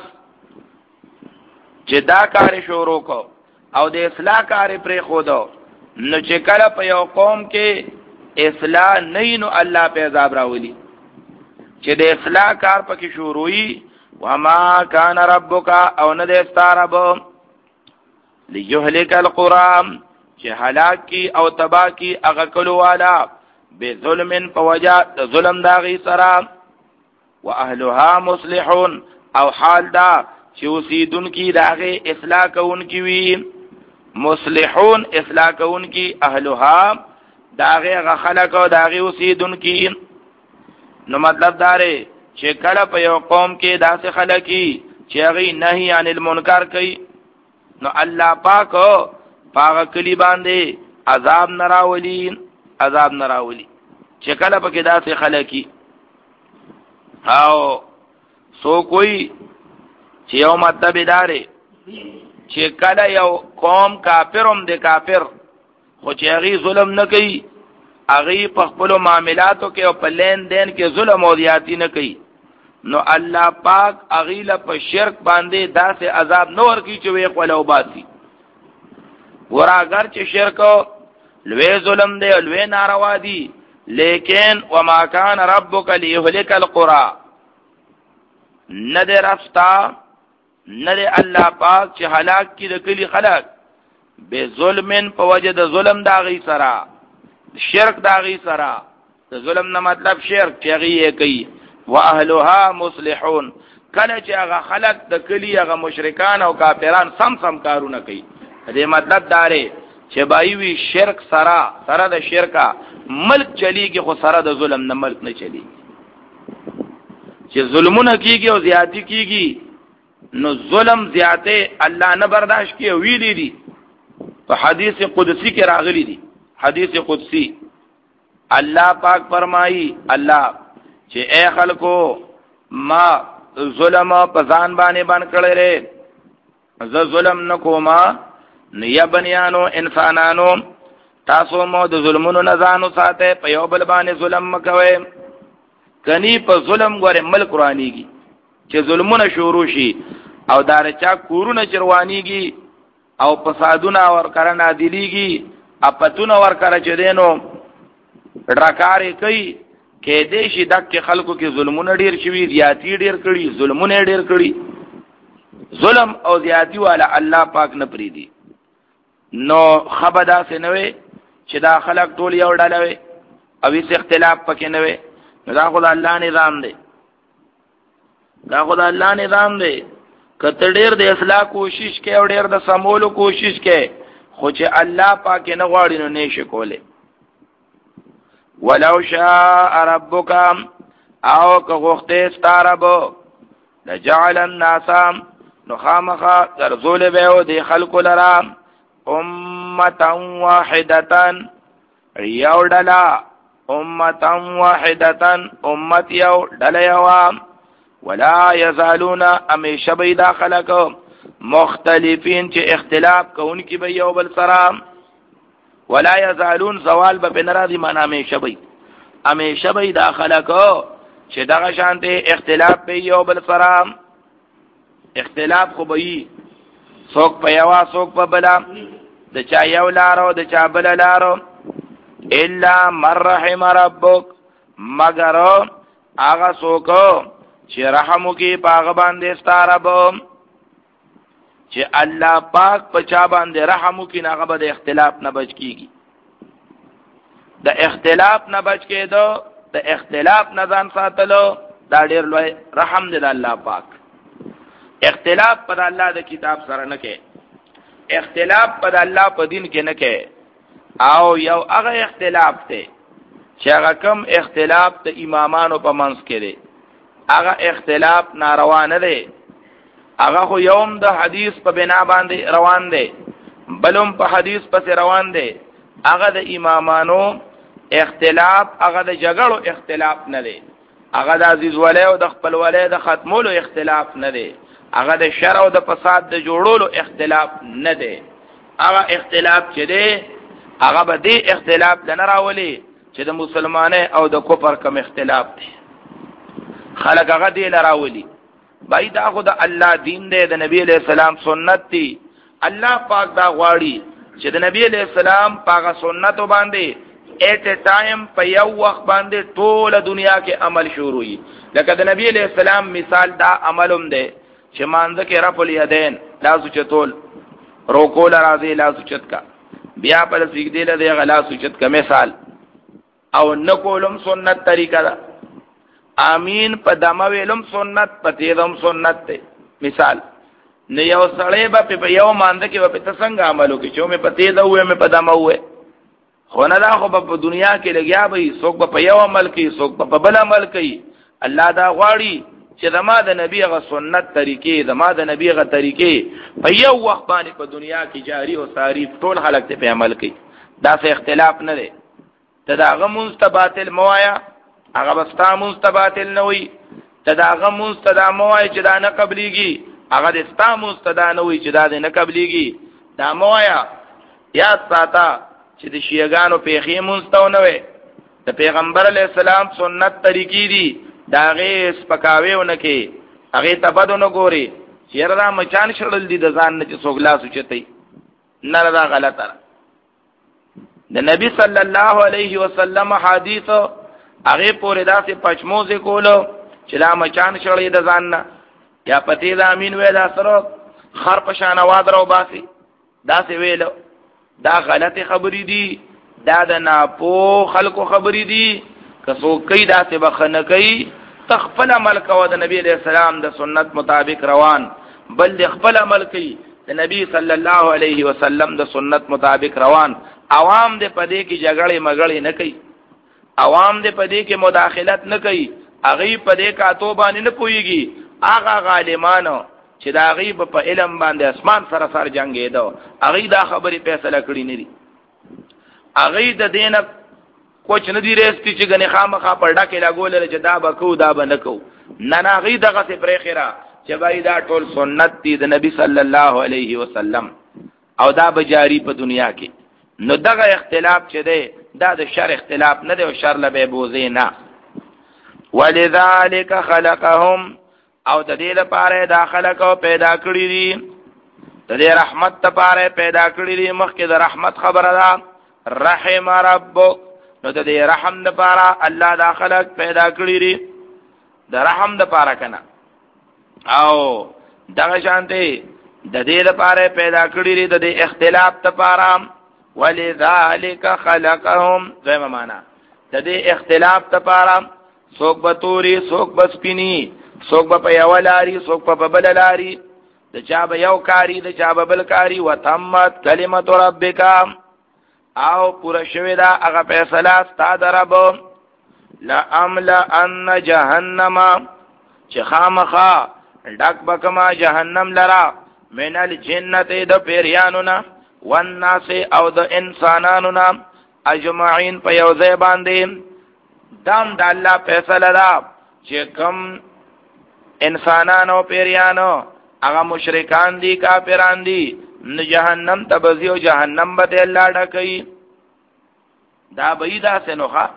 چې دا کار شروع کو او د اصلاح کار پرې خودو نو چې کله په یو قوم کې اصلاح نه نو الله په عذاب راولي چې د اصلاح کار پکې شروعي وما كان ربك او نه د استرب ليهلك القرى چې هلاک کی او تبا کی اغه کلو والا به ظلم فوجا ظلم داغي سرا واهلها مصلحون او حال دا چې وسیدون کی داغه اصلاح کون کی وی مصلحون اصلاح کون کی اهلها داغه غ خلق او داغه وسیدون کی نو مطلب داره چې کله په یو قوم کې داسې خلقی چې هغه نهي عن المنکر کوي نو الله پاک پاغه کلی باندې عذاب نراولی عذاب نراولی چې کله پکې داسې خلقی او سو کوئی چې یو مطلب داره چې کله یو قوم کافرم د کافر خو چې هغه ظلم نه کوي هغه په خپل معاملاتو کې او په لین دین کې ظلم او زیاتی نه کوي نو الله پاک هغه له په شرک باندې داسې عذاب نور کوي چې وی قولو باسي ورا اگر چې شرک لوی ظلم دی لوی ناروا دی لیکن وما كان ربك ليهلك القرى ندر افتا ندر الله پاک چې هلاک کی د کلی خلق به ظلمن په وجه د ظلم داغي سرا شرک داغي سرا د ظلم نه مطلب شرک چې غي کوي واهلها مصلحون کله چې هغه خلق د کلی هغه مشرکان او کافران سم سم کارونه کوي دې مطلب داره چې بایوي شرک سرا سره د شرکا ملک چلیږي خو سره د ظلم نه ملک نه چلیږي چې ظلمونه کیږي او زیاتی کیږي نو ظلم زیاته الله نه برداشت کوي ویلي دي په حدیث قدسی کې راغلي دي حدیث قدسی الله پاک فرمایي الله چې اے خلکو ما ظلم په ځان باندې باندې کړل زه ظلم نکوما نیا بنیانو انسانانو تاسو مو د ظلمونو نه ځانو ساته په یو بل باندې ظلم مکوئ کني په ظلم غره ملک روانيږي چې ظلمونه شروع شي او دارچا کورونه چروانيږي او فسادونه ور کرنا دلیږي اپتونه ور کر چ دینو ډراکارې کوي کې دې شي دک خلکو کې ظلمونه ډیر شوي زیاتی ډیر کړي ظلمونه ډیر کړي ظلم او زیاتی والا الله پاک نه پریدي نو خبدا سے نوے چې دا خلق ټول یو ډله وي او هیڅ اختلاف پکې نه وي دا خدای الله نظام دی دا خدای الله نظام دی کته ډیر د اصلاح کوشش کې او ډیر د سمولو کوشش کې خو چې الله پاک نه غواړي نو نشي کوله ولو شاء ربک او که غوخته ستارب لجعل الناس نو خامخا درزول به او د خلق لرا امتا واحدتا یو ډلا امتا واحدتا امت یو ډله یو ولا یزالون امیشه به دا خلق مختلفین چې اختلاف کوونکی به یو بل سره ولا یزالون زوال به ناراضی معنا امیشه به امیشه به دا خلق چې دغه شانته اختلاف به یو بل سره اختلاف خو به څوک په یوا څوک په بلا د چا یو لارو د چا بل لارو الا من رحم ربک مگر هغه څوک چې رحم کوي پاغه باندې ستارب چې الله پاک په چا باندې رحم کوي هغه به د اختلاف نه بچ کیږي د اختلاف نه بچ کېدو د اختلاف نه ځان ساتلو دا ډېر لوی رحم دی د الله پاک اختلاف پر الله د کتاب سره نه کې اختلاف پر الله په دین کې نه کې او یو هغه اختلاف دی چې هغه کم اختلاف د امامانو په منځ کې دی هغه اختلاف ناروا نه دی هغه خو یوم د حدیث په بنا باندې روان دی بلوم په حدیث پس روان دی هغه د امامانو اختلاف هغه د جګړو اختلاف نه دی هغه د عزیز ولی او د خپل ولی د ختمولو اختلاف نه دی هغه د شر او د فساد د جوړولو اختلاف نه دی هغه اختلاف چې دی هغه به دی اختلاف نه راولي چې د مسلمانۍ او د کفر کم اختلاف دی خلق هغه دی لراولي بای دا خو د الله دین دی د نبی علیہ السلام سنت دی الله پاک دا غواړي چې د نبی علیہ السلام پاک سنت باندې ایٹ ټایم په یو وخت باندې ټول دنیا کې عمل شروع وي لکه د نبی علیہ السلام مثال دا عملوم دی چې مانځه کې رفع الیدین لاسو چتول روکول راځي لاسو چت کا بیا پر سجدی له دی غلا سوچت کا مثال او نکولم سنت طریقہ دا امین په دمه ویلم سنت پتیدم سنت ته مثال نه یو سړی به په یو مانده کې په څنګه عملو کې چې مې پتیدا وې مې په دمه وې خو نه دا خو په دنیا کې لګیا به څوک په یو عمل کوي څوک په بل عمل کوي الله دا غواړي چې زما د نبی غ سنت طریقې زما د نبی غ طریقې په یو وخت باندې په دنیا کې جاری او ساری ټول خلک ته په عمل کوي دا څه اختلاف نه دی ته دا غ مستباتل موایا هغه بستا مستباتل نه وي ته دا غ مستدا موای چې دا نه قبليږي هغه د ستا مستدا نه وي چې دا نه قبليږي دا موایا یاد ساته چې د شیعاګانو پیخي مستونه وي د پیغمبر علی السلام سنت طریقې دي دا غي سپکاویونه کې هغه تبدونه ګوري چیرې دا مچان شړل دي د ځان نه چې سوګلا سوچتي نه دا غلطه د نبی صلی الله علیه وسلم حدیث هغه پورې داسې پچموزه کولو چې دا مچان شړل د ځان نه یا پتی دا امین وې دا سره خر پشان आवाज راو باسي دا څه ویلو دا غلطه خبرې دي دا د ناپو خلکو خبرې دي کسو کوي دا څه بخنه کوي تخفل عمل کو د نبی علیہ السلام د سنت مطابق روان بل د خپل عمل کوي د نبی صلی الله علیه وسلم د سنت مطابق روان عوام دې پدې کې جګړې مګړې نه کوي عوام دې پدې کې مداخلت نه کوي هغه پدې کا تو باندې نه پويږي هغه غالمانو چې دا غیب په علم باندې اسمان سره سره جنگې دو هغه دا خبرې فیصله کړې نه دي هغه د دینه کوچ نه دی رېستی چې غني خامخا پړډا کې لاګول چې دا بکو دا بنکو نه نه غي دغه څه پرې خیره چې بای دا ټول سنت دي د نبی صلی الله علیه وسلم او دا به جاری په دنیا کې نو دغه اختلاف چې دی دا د شر اختلاف نه دی او شر له به بوزي نه ولذالک خلقهم او د دې لپاره دا خلق او پیدا کړی دي د دې رحمت لپاره پیدا کړی دي مخکې د رحمت خبره ده رحم ربک نو د دې رحم لپاره الله دا خلق پیدا کړی دي د رحم لپاره کنه او دغه شانته د دې لپاره پیدا کړی دي د دې اختلاف لپاره ولذالک خلقهم زما معنا د دې اختلاف لپاره څوک بتوري څوک بسپینی څوک په یو لاري څوک په بل لاري د چا به یو کاری د چا به بل کاری وتمت کلمت ربک او پورا شوی دا هغه فیصله ستاد رب لا املا ان جهنم چې خامخا ډک بکما جهنم لرا من الجنت د پیریانو نا والناس او د انسانانو نا اجمعین په یو ځای باندې دام د الله فیصله ده چې کم انسانانو پیریانو هغه مشرکان دي کافران دي نو جهنم ته بزي او جهنم به الله ډکوي دا بيدا سنوخه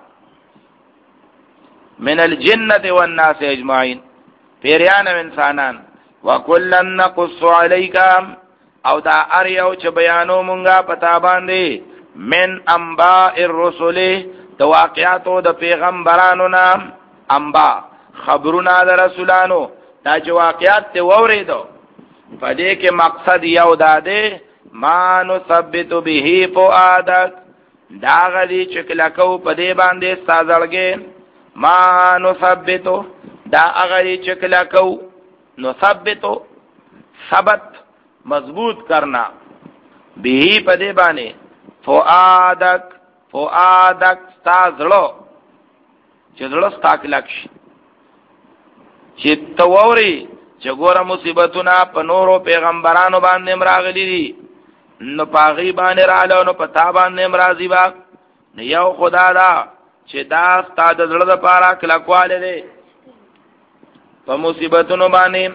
من الجنه والناس اجمعين پیریان او انسانان وکلن نقص عليك او دا اریو چې بیانو مونږه پتا باندې من انباء الرسل د واقعاتو د پیغمبرانو نام انباء خبرونه د رسولانو دا چې واقعات ته وریدو په دې کې مقصد یو داده ما نثبت به فؤادک دا غدي چې کلکو په دې باندې سازړګې ما نثبت دا غدي چې کلکو نثبت ثبت مضبوط کرنا به په دې باندې فؤادک فؤادک استازلو چې زړه ستاک لکش چې تووري چې ګوره مصیبتونه په نورو پیغمبرانو باندې مراغلي دي نو پاغي باندې رااله نو پتا باندې مرাজি با یو خدا دا چې دا ستاد زړه د پاره کلکواله دي په مصیبتونو باندې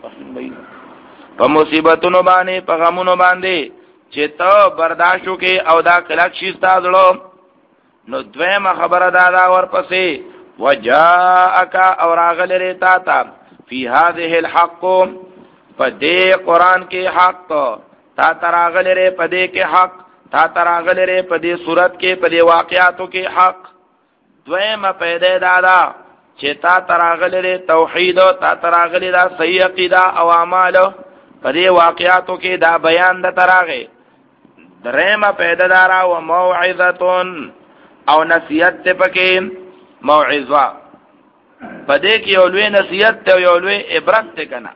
په مصیبتونو باندې په غمونو باندې چې ته برداشت وکې او دا کلک شي ستاسو نو دویمه خبره دا دا ورپسې وجاءک او راغله تا تا فی هذه الحق پدې قران کې حق تا تراغله پدې کې حق تا تراغله پدې صورت کې پدې واقعاتو کې حق دویمه پیدا دادا چې تا تراغله توحید تا تراغله دا صحیح عقیده او اعمال پدې واقعاتو کې دا بیان د تراغه درېمه پیدا دارا او موعظه او نصیحت ته پکې موعظه پدې کې یو لوی نصیحت ته یو لوی عبرت ته کنه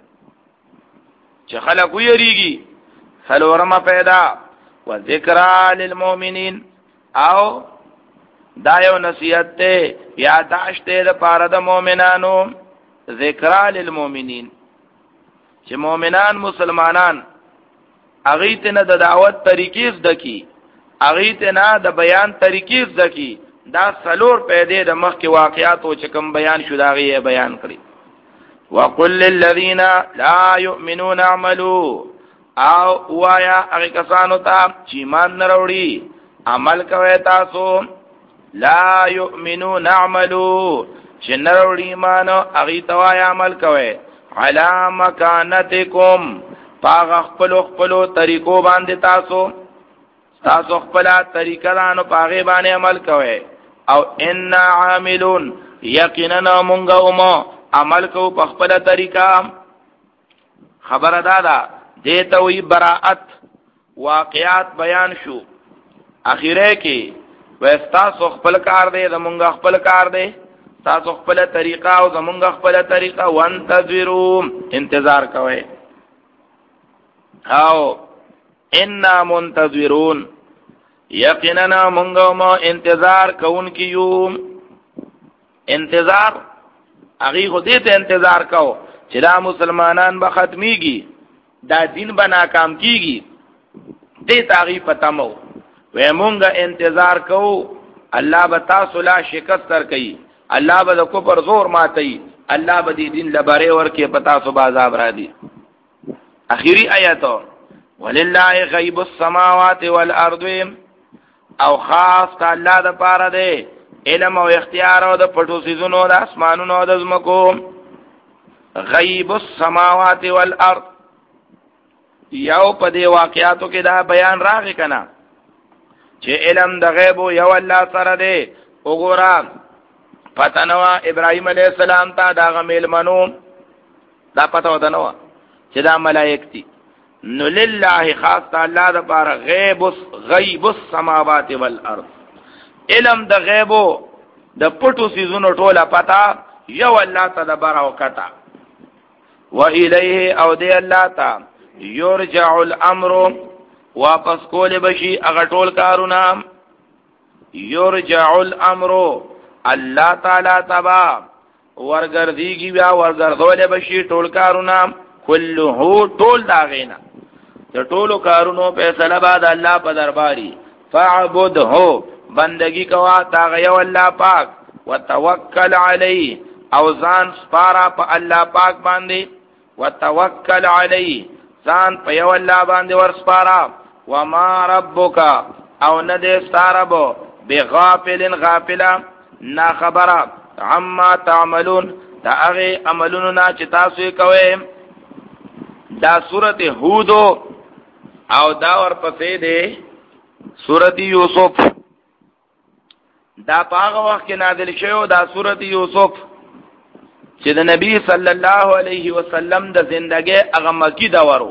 چې خلک ویریږي څلورمه پیدا و ذکر للمؤمنین او دا یو نصیحت ته یاداشت ته د پاره د مؤمنانو ذکر للمؤمنین چې مؤمنان مسلمانان اغه ته نه د دعوت طریقې زده کی اغه ته نه د بیان طریقې زده کی دا سلور پیدا د مخ کې واقعات او چې کوم بیان شو دا غي بیان کړی وقل للذین لا یؤمنون اعملوا او وایا هغه کسانو ته چې ایمان نه وروړي عمل کوي تاسو لا یؤمنون اعملوا چې نه وروړي ایمان هغه ته وایا عمل کوي علی مکانتکم پاغ خپل خپل طریقو باندې تاسو تاسو خپل طریقه لانو پاغه باندې عمل کوي او ان عاملون یقینا مونږه اومو عمل کو په خپل طریقه خبره دادا دیته وی براءت واقعات بیان شو اخیره کې وستاسو خپل کار دی زمونږ خپل کار دی تاسو خپل طریقه او زمونږ خپل طریقه وانتظروا انتظار کوئ او ان منتظرون یقینا مونږه ما انتظار کوون کیو انتظار هغه خو دې ته انتظار کو چې دا مسلمانان به ختميږي دا دین به ناکام کیږي دې تاغي پته مو و مونږه انتظار کو الله به تاسو لا شکست تر کوي الله به کو پر زور ماتي الله به دې دین لبره ورکه پتا سو عذاب را دي اخیری آیات ولله غیب السماوات والارض او خاص الله د پاره دی علم او اختیار او د پټو سيزونو د اسمانونو د زمکو غیب السماوات والارض یو په دې واقعاتو کې دا بیان راغی کنا چې علم د غیب یو الله سره دی وګورم پتنوا ابراهيم عليه السلام ته دا غمیل منو دا پته ودنو چې دا ملائک دي نو لله خاص الله د بار غیب غیب السماوات والارض علم د غیبو د پټو سيزونو ټوله پتا یو الله تدبر او کتا و الیه او دی الله تا یرجع الامر واپس کول بشي هغه ټول کارونه یرجع الامر الله تعالی تبا ورګردیږي بیا ورګردول بشي ټول کارونه كله ټول داغینا د ټولو کارونو فیصله بعد الله په درباري فعبده بندگی کوا تا غيو الله پاک وتوکل علی او ځان سپارا په الله پاک باندې، وتوکل علی ځان په یو الله باندې ور سپارا، وما ربک او نه دې ستاربو بغافل غافلا نا خبره عما تعملون دا هغه عملونو نه چې تاسو یې کوئ. دا سورته هود او دا ورپسې ده سورته یوسف. دا په هغه وخت کې نازل شوی دا سورته یوسف چې د نبی صلی الله علیه وسلم د زندګۍ هغه مکی دورو.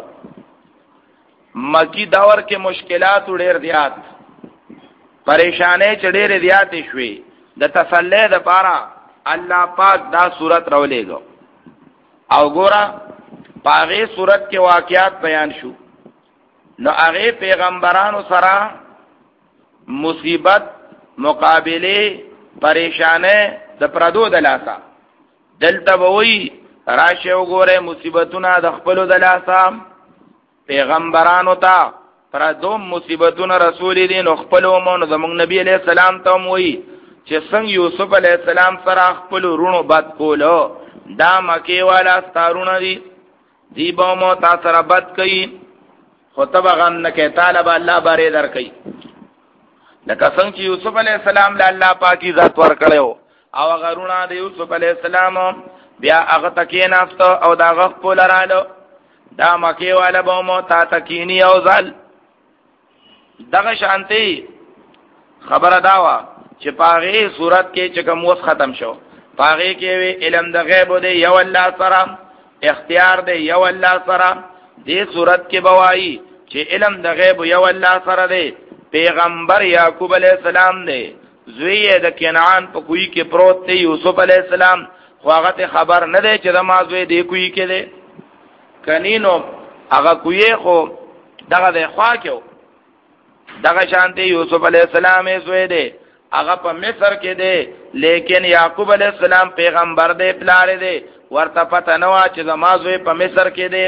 مکی دور کې مشکلات ډېر زیات، پریشانې چې ډېر زیات شوې، د تسلی د پاره الله پاک دا صورت راولېګو. او ګوره پاغه صورت کې واقعات بیان شو، نو هغه پیغمبرانو سره مصیبت مقابله پریشانه د پردو د لاسا دلته وی راشه وګوره مصیبتونه د خپل د لاسا پیغمبرانو ته پردو مصیبتونه رسول دي نو خپل ومن زمون نبی علیہ السلام ته وی چې څنګه یوسف علیہ السلام سره خپل رونو بد کولو دا مکی والا ستارونه دي دی به مو تاسو سره بد کوي خطبه غم نه کې طالب الله باره در کوي. لکه څنګه چې یوسف علیہ السلام له الله پاکي ذات ور کړو او غرونه د یوسف علیہ السلام بیا هغه تکې نافت او دا غخ په لرالو دا مکی والا به مو تا تکینی او ځل دغه شانتي خبره داوا چې پاغه صورت کې چې کوم وس ختم شو پاغه کې وی علم د غیب دی یو الله سره، اختیار دی یو الله سره. دې صورت کې بوایي چې علم د غیب یو الله سره دی. پیغمبر یعقوب علیہ السلام دی، زوی د کنعان په کوی کې پروت دی یوسف علیہ السلام، خو هغه خبر نه دی چې د ما زوی دی کوی کې دی کنینو هغه کوی خو دغه د خوا کې دغه شانتي یوسف علیہ السلام زوی دی هغه په مصر کې دی، لیکن یعقوب علیہ السلام پیغمبر دی پلار دی ورته پته نه وا چې زمازوی په مصر کې دی.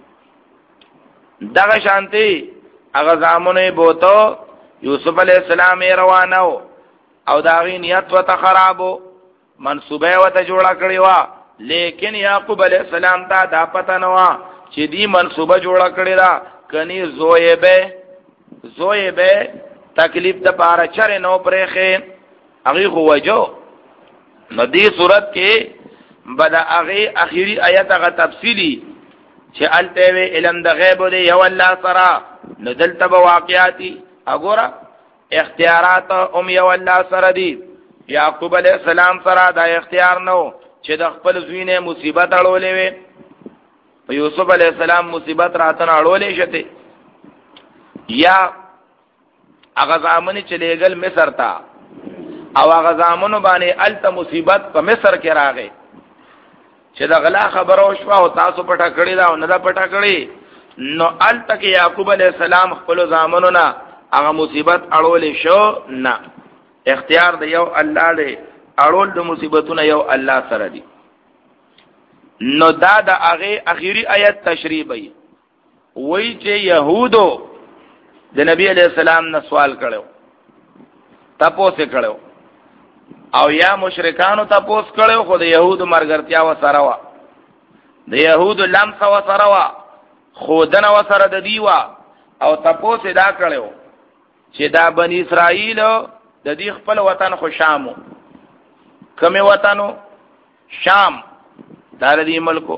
دغه شانتي هغه زامنه بوته یوسف علیہ السلام روانو او داغي نیت وته خرابو منسوبه وته جوړه کړی وا، لیکن یعقوب علیہ السلام ته دا پته نه وا چې دی منسوبه جوړه کړی دا کني زویبه زویبه تکلیف د پاره چر نو پرېخه هغه خو وجو. نو دې صورت کې بدا هغه اخیری آیت هغه تفصیلی چې الته علم د غیب دی یو الله سره، نو دلته واقعاتی وګوره اختیارات ام یو الله سره دي. یعقوب علیہ السلام سره دا اختیار نو چې د خپل زوینه مصیبت اړولې وي، په یوسف علیہ السلام مصیبت راتن اړولې شته یا هغه زامن چې لېګل مصر تا او هغه زامنو باندې الته مصیبت په مصر کې راغی چې دا غلا خبره وشوه او تاسو پټه کړی دا او نه دا پټه کړی، نو الته کې یعقوب علیہ السلام خپل زامنو نه هغه مصیبت اړولې شو نه. اختیار دی یو الله دی، اړول د مصیبتونو یو الله سره دی. نو دا د هغه اخیری آیت تشریح وي وای چې يهودو د نبی علیہ السلام نه سوال کړو تاسو کړو او یا مشرکانو تاسو کړو، خو د يهودو مرګرتیا و سره وا، د يهودو لمس و سره وا، خودنه و سره د دیوا او تاسو دا کړو چې دا بنی اسرائیل د دې خپل وطن خو شامو کومه وطنو شام دار دې ملکو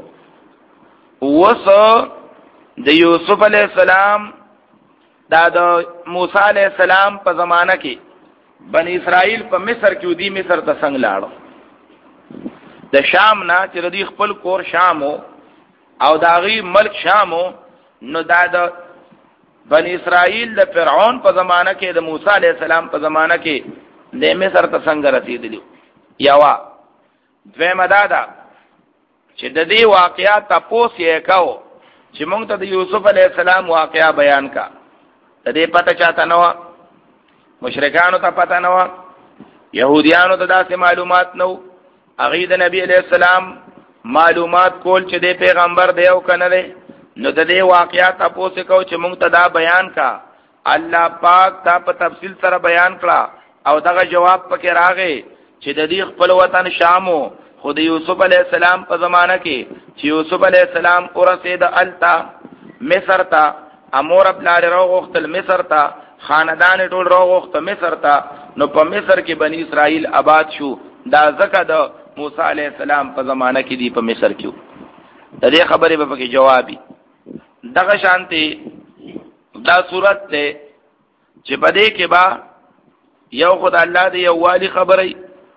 وسو د یوسف علیہ السلام دا د موسی علیہ السلام په زمانہ کې بنی اسرائیل په مصر کې ودی مصر ته څنګه لاړو د شام نه چې د خپل کور شامو او داغي ملک شامو، نو دا د بنی اسرائیل د فرعون په زمانہ کې د موسی علیہ السلام په زمانہ کې د مصر ته څنګه رسیدلی یاوا دویمه دا ده چې د دې واقعات تاسو یې کاو چې موږ ته د یوسف علیہ السلام واقعا بیان کا د دې پته چاته نو مشرکانو ته پته نو يهوديانو ته داسې معلومات نو هغه د نبی علیہ السلام معلومات کول چې د پیغمبر دی او کنه دی، نو د دې واقعات تاسو کو چې موږ ته دا بیان کا الله پاک تا په تفصیل سره بیان کړه او دغه جواب پکې راغی چې د دې خپل وطن شامو خو د یوسف علی السلام په زمانہ کې چې یوسف علی السلام ورسید التا مصر ته امور خپل راغختل مصر ته خاندان ټول راغخت مصر ته نو په مصر کې بنی اسرائیل آباد شو دا زکه د موسی علی السلام په زمانہ کې دی په مصر کې د دې خبرې په کې جوابي دغه شانتي دا صورت ته چې په دې کې با یو خدای الله دی یو والی خبرې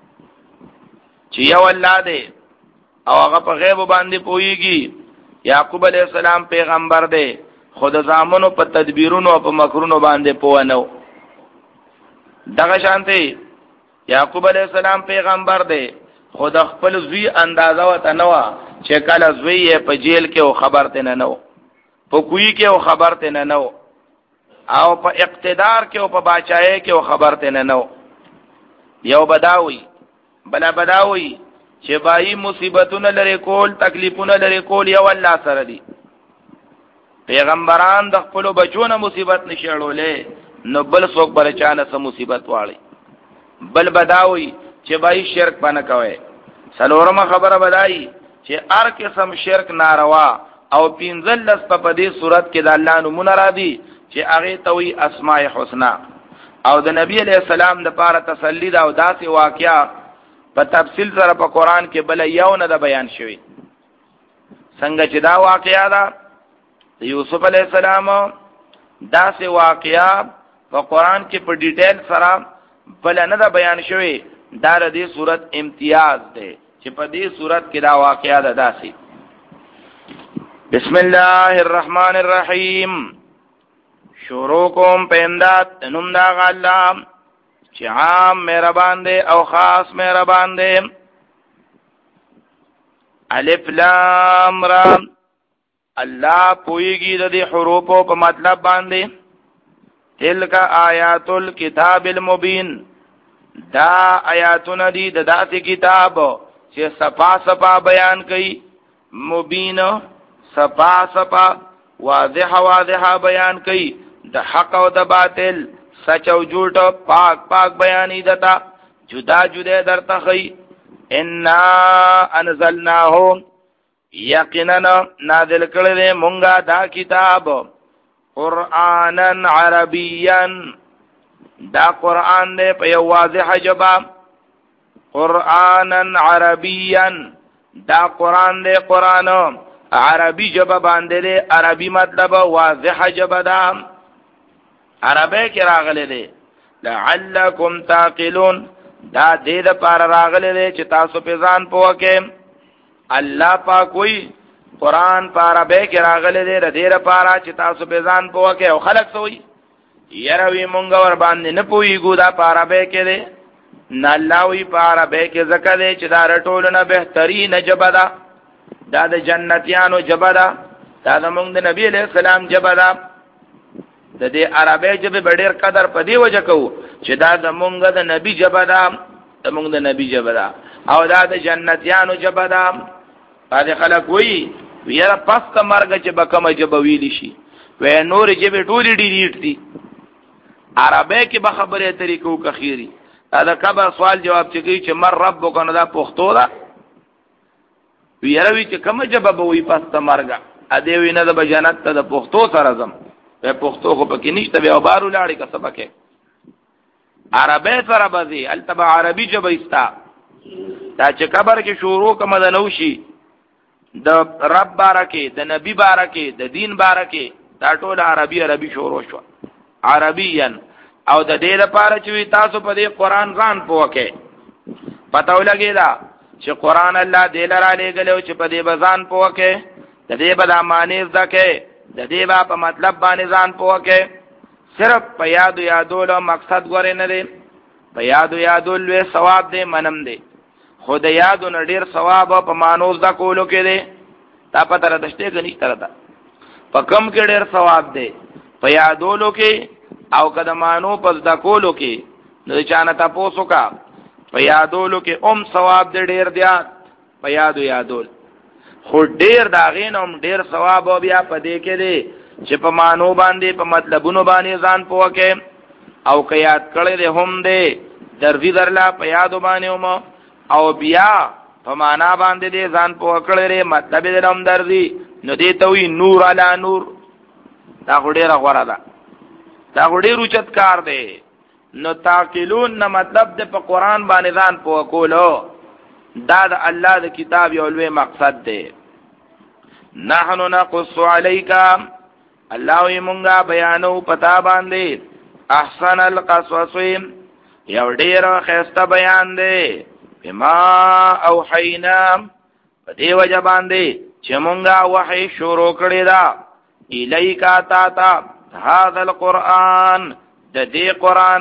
چې یو الله دی او هغه په غیب باندې پويږي یعقوب علیہ السلام پیغمبر دی خود زامنو په تدبیرونو او په مکرونو باندې پوانو دغه شانتي یعقوب علیہ السلام پیغمبر دی خود خپل زوی اندازه وته نو چې کله زوی په جیل کې او خبر ته نه نو په کوی کې او خبر ته نه نو او په اقتدار کې او په باچای کې او خبر ته نه نو یو بداوي بلا بداوي چې بای مصیبتونه لري کول تکلیفونه لري کول یو الله سره دي پیغمبران د خپل بچونه مصیبت نشړولې نو بل څوک بل چانه سم مصیبت واړي بل بداوي چې بای شرک باندې کوي سلورمه خبره بدایي چې هر قسم شرک ناروا او پینځل لس په دې صورت کې د الله نومونه را دي چې هغه توي اسماء الحسنا او د نبی علیہ السلام د پاره تسلی دا او داسې واقعیا په تفصیل سره په قران کې بل یو نه د بیان شوی څنګه چې دا واقعیا دا د یوسف علیہ السلام داسې واقعیا په قران کې په ډیټیل سره بل نه د بیان شوی دا د دې صورت امتیاز دی چې په دې صورت کې دا واقعیا ده داسې بسم الله الرحمن الرحیم شروع کوم پیندات نوم دا غلام چې عام مهربان دی او خاص مهربان دی الف لام را الله پویږي د دې حروفو په مطلب باندې تلک آیات الكتاب المبین دا آیاتونه دي د داسې کتاب چې صفا صفا بیان کوي مبین صفا صفا واضح واضح بیان کوي د حق او د باطل سچ او جھوٹ پاک پاک بیانی دتا جدا جدا درته خي ان انزلناه یقینا نازل کړل مونږه دا کتاب قرآنن عربیا دا قرآن دې په یو واضح جبا قرآنن عربیا دا قرآن دې قرآن عربی جبا باندې عربی مطلب واضح جبا دا عربی کې راغلي دي لعلکم تعقلون دا دې د پار راغلي دي چې تاسو په ځان پوهکې الله پاک وی قران په عربی کې راغلي دي د دې لپاره چې تاسو په ځان پوهکې او خلق سوې يروي مونږ ور باندې نه پويګو دا په عربی کې دي نه الله وی په عربی کې ذکر دي چې دا رټول نه بهترین جبدا دا د جنتیانو جبدا دا د مونږ د نبی له سلام جبدا د دې عربی ژبه ډېر قدر په دی وجه کو چې دا د مونږ د نبی ژبه ده د مونږ د نبی ژبه ده او دا د جنتیانو ژبه ده باندې خلک وایي ویره پس ته مرګ چې به کومه ژبه ویلی شي و نور ژبه ټولې ډېر دي عربی کې به خبره طریقو کخيري دا کبه سوال جواب چې کوي چې مر رب کو نه دا پښتو ده ویره وی چې کومه ژبه به وي پس ته مرګ ا دې وینه د جنت ته د پښتو سره زم په پښتو خو پکې نشته به بارو لاړې کا سبکه عربی سره بځي التبع عربي جبه استا دا چې قبر کې شروع کوم د نوشي د رب بارکه د نبی بارکه د دین بارکه دا ټول عربي عربي شروع شو عربيا او د دې لپاره چې تاسو په دې قران ځان پوکه پته ولګی دا چې قران الله دې لرا لګلو چې په دې بزان پوکه د دې بدا معنی ځکه د دې با په مطلب باندې ځان پوکه صرف په یاد یادول مقصد غوړې نه دی په یاد یادول وی ثواب دې منم دی خود یاد نډیر ثواب په مانوز دا کولو کې دی تا په تر دشته کې نشته راته په کم کې ډیر ثواب دی په یادولو کې او کده مانو په دا کولو کې نو چانه تاسو کا په یادولو کې اوم ثواب دې ډیر دی په یاد یادول خو ډیر دا غینوم ډیر ثواب بیا په دې کې دی چې په مانو باندې په مطلبونو باندې ځان پوکه او که یاد کړی دې هم دې درځي درلا په یاد باندې او بیا په معنا باندې دې ځان په کړې مطلب دې هم درځي نو دې ته وی نور علی نور. دا غډېره غوړه ده، دا غډېر اوچت کار دی. نو تاکلون نه مطلب دې په قران باندې ځان په کولو، دا د الله د کتاب یو لوی مقصد دی. نحنو نقص علیک، الله یې مونږه بیانو پتا باندې احسن القصص، یو ډیر خسته بیان دی. بما اوحینا، په دې وجه باندې چې مونږه وحی شروع کړی دا الیکا تا تا هذا القرآن، د دې قرآن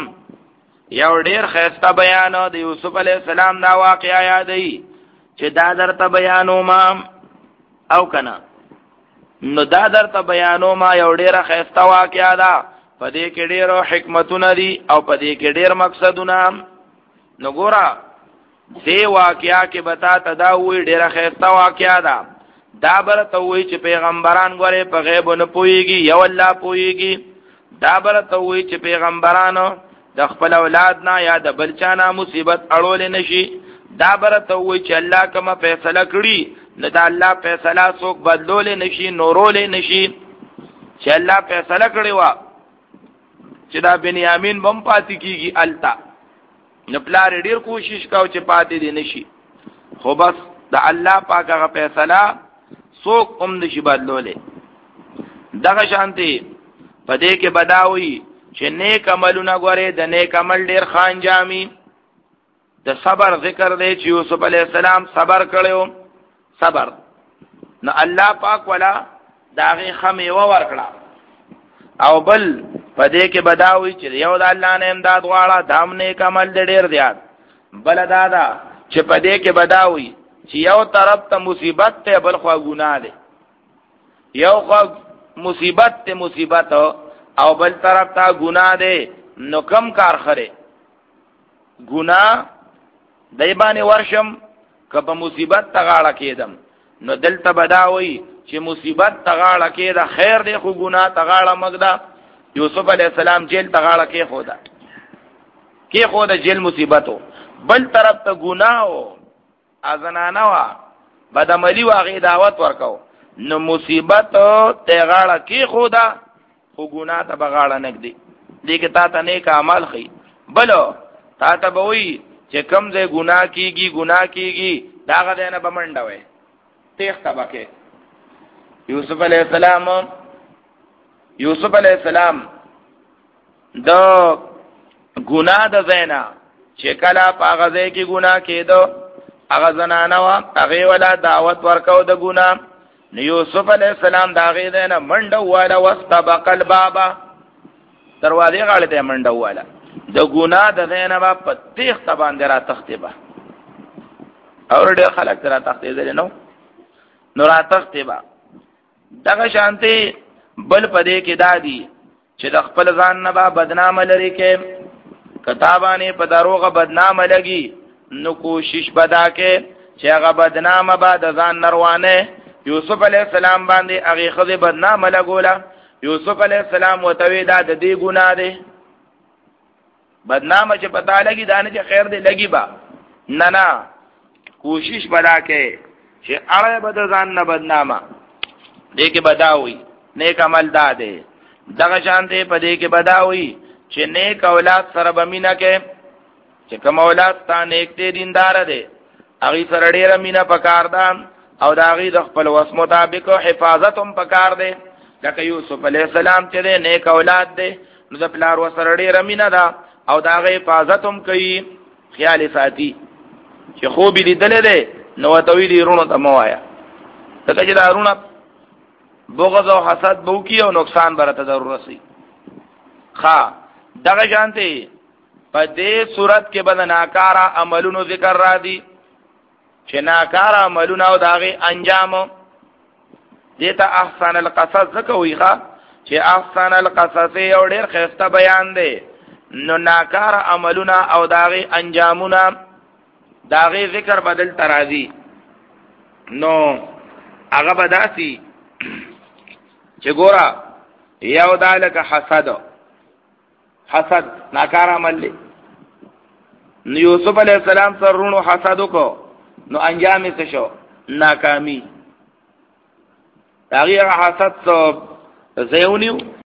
یو ډیر خسته بیان د یوسف علی السلام دا واقعیا یادې چې دا درته بیانو ما او کنه. نو دا درته بیانو ما یو ډیر خسته واقعیا ده، په دې کې ډیر حکمتونه دي او په دې کې ډیر مقصدونه. نو ګورا دې واقعیا کې بتا تداوی ډیر خسته واقعیا ده. دا برته وی چې پیغمبران غره په غیب نه پويږي، یو الله پويږي. دا برته وی چې پیغمبرانو د خپل اولاد نه یا د بلچانا مصیبت اړول نشي. دا برته وی چې الله کومه فیصله کړی نو دا الله فیصله څوک بدلول نشي، نورول نشي. چې الله فیصله کړی و چې دا بنیامین بم پاتې کیږي التا، نو پلار ډیر کوشش کاو چې پاتې دي نشي، خو بس دا الله پاک هغه فیصله څوک هم نشي بدلوله. دغه شانتي په دې کې بداوي چې نیک عملونه غوړي، د نیک عمل ډیر خان جامي. د صبر ذکر دی چې یوسف علی السلام صبر کړو، صبر نو الله پاک ولا داغه خمه و ورکړه. او بل په دې کې بداوي چې یو د الله نه امداد غواړه، دام نیک عمل ډیر زیات. بل دادا چې په دې کې بداوي چې یو طرف ته مصیبت ته بل خوا ګناه ده، یو خوا مصیبت ته مصیبت او بل طرف ته ګناه ده. نو کم کار خره ګناه دای باندې ورشم کبه مصیبت تغاړه کېدم. نو دلته بداوي چې مصیبت تغاړه کېده خیر دی، خو ګناه تغاړه مګدا. یوسف علی السلام جیل تغاړه کې خدا کې خدا جیل مصیبتو، بل طرف ته ګناه او ازنانه وا بدعملی واغې دعوت ورکاو. نو مصیبت تغاړه کې خدا، خو ګناه ته بغاړه نګدي. دې کې تا ته نیک اعمال خي، بلو تا ته بوي چې کم ځای ګناه کیږي ګناه کیږي دا غده نه بمنډوي تیخ تبکه. یوسف علیہ السلام یوسف علیہ السلام د ګناه د زینا چې کله په غزه کې ګناه کېدو، هغه زنانه وا هغه ولا دعوت ورکاو د ګناه. نو یوسف علیہ السلام دا غي نه منډه والا واستبق الباب، دروازه غاړه ته منډه والا د ګناه د زینا په تیخ تبان درا تختبه. اور ډېر خلک درا تختې دي نو نو را تختبه. دغه شانتي بل پدې کې دادی چې د خپل ځان نه با بدنامه لري کې کتابانه په دروغه بدنامه لګي، نو کوشش بدا کې چې هغه بدنامه با د ځان نروانه. یوسف علی السلام باندې هغه خزه بدنامه لګوله. یوسف علی السلام وتوی دا د دې ګناه ده، بدنامه چې پتا لګي دا نه چې خیر دې لګي با نه نه، کوشش بدا کې چې اړه بد ځان نه بدنامه دې کې بداوي نیک عمل داده. دغه شان دې په دې کې بداوي چې نیک اولاد سره بمینا کې چې کوم اولاد تا نیک دې دیندار دي هغه سره ډېر مینا پکار ده او دا غي د خپل وس مطابق حفاظت هم پکار ده. لکه یوسف علی السلام چې دې نیک اولاد دي نو د پلار وسره ډېر مینا ده او دا غي حفاظت هم کوي، خیال ساتي. چې خو به لیدل دي نو توي دي رونو ته موایا ته چې دا رونو بغض او حسد بو کی او نقصان برته ضرورت سي. خا دغه جانته په دې صورت کې بد ناکارا عملونو ذکر را دي چې ناکارا عملونو او داغه انجام دیتا احسن القصص زکوي. ښا چې احسن القصص یو ډېر خسته بیان دی، نو ناکارا عملونو او داغه انجامونه داغه ذکر بدل ترازی. نو هغه بداسي چې ګورا یو دالک حسد، حسد ناکار عمل دی. نو یوسف علی السلام سرونو حسد کو نو انجام یې څه شو؟ ناکامی. هغه حسد څو زيونیو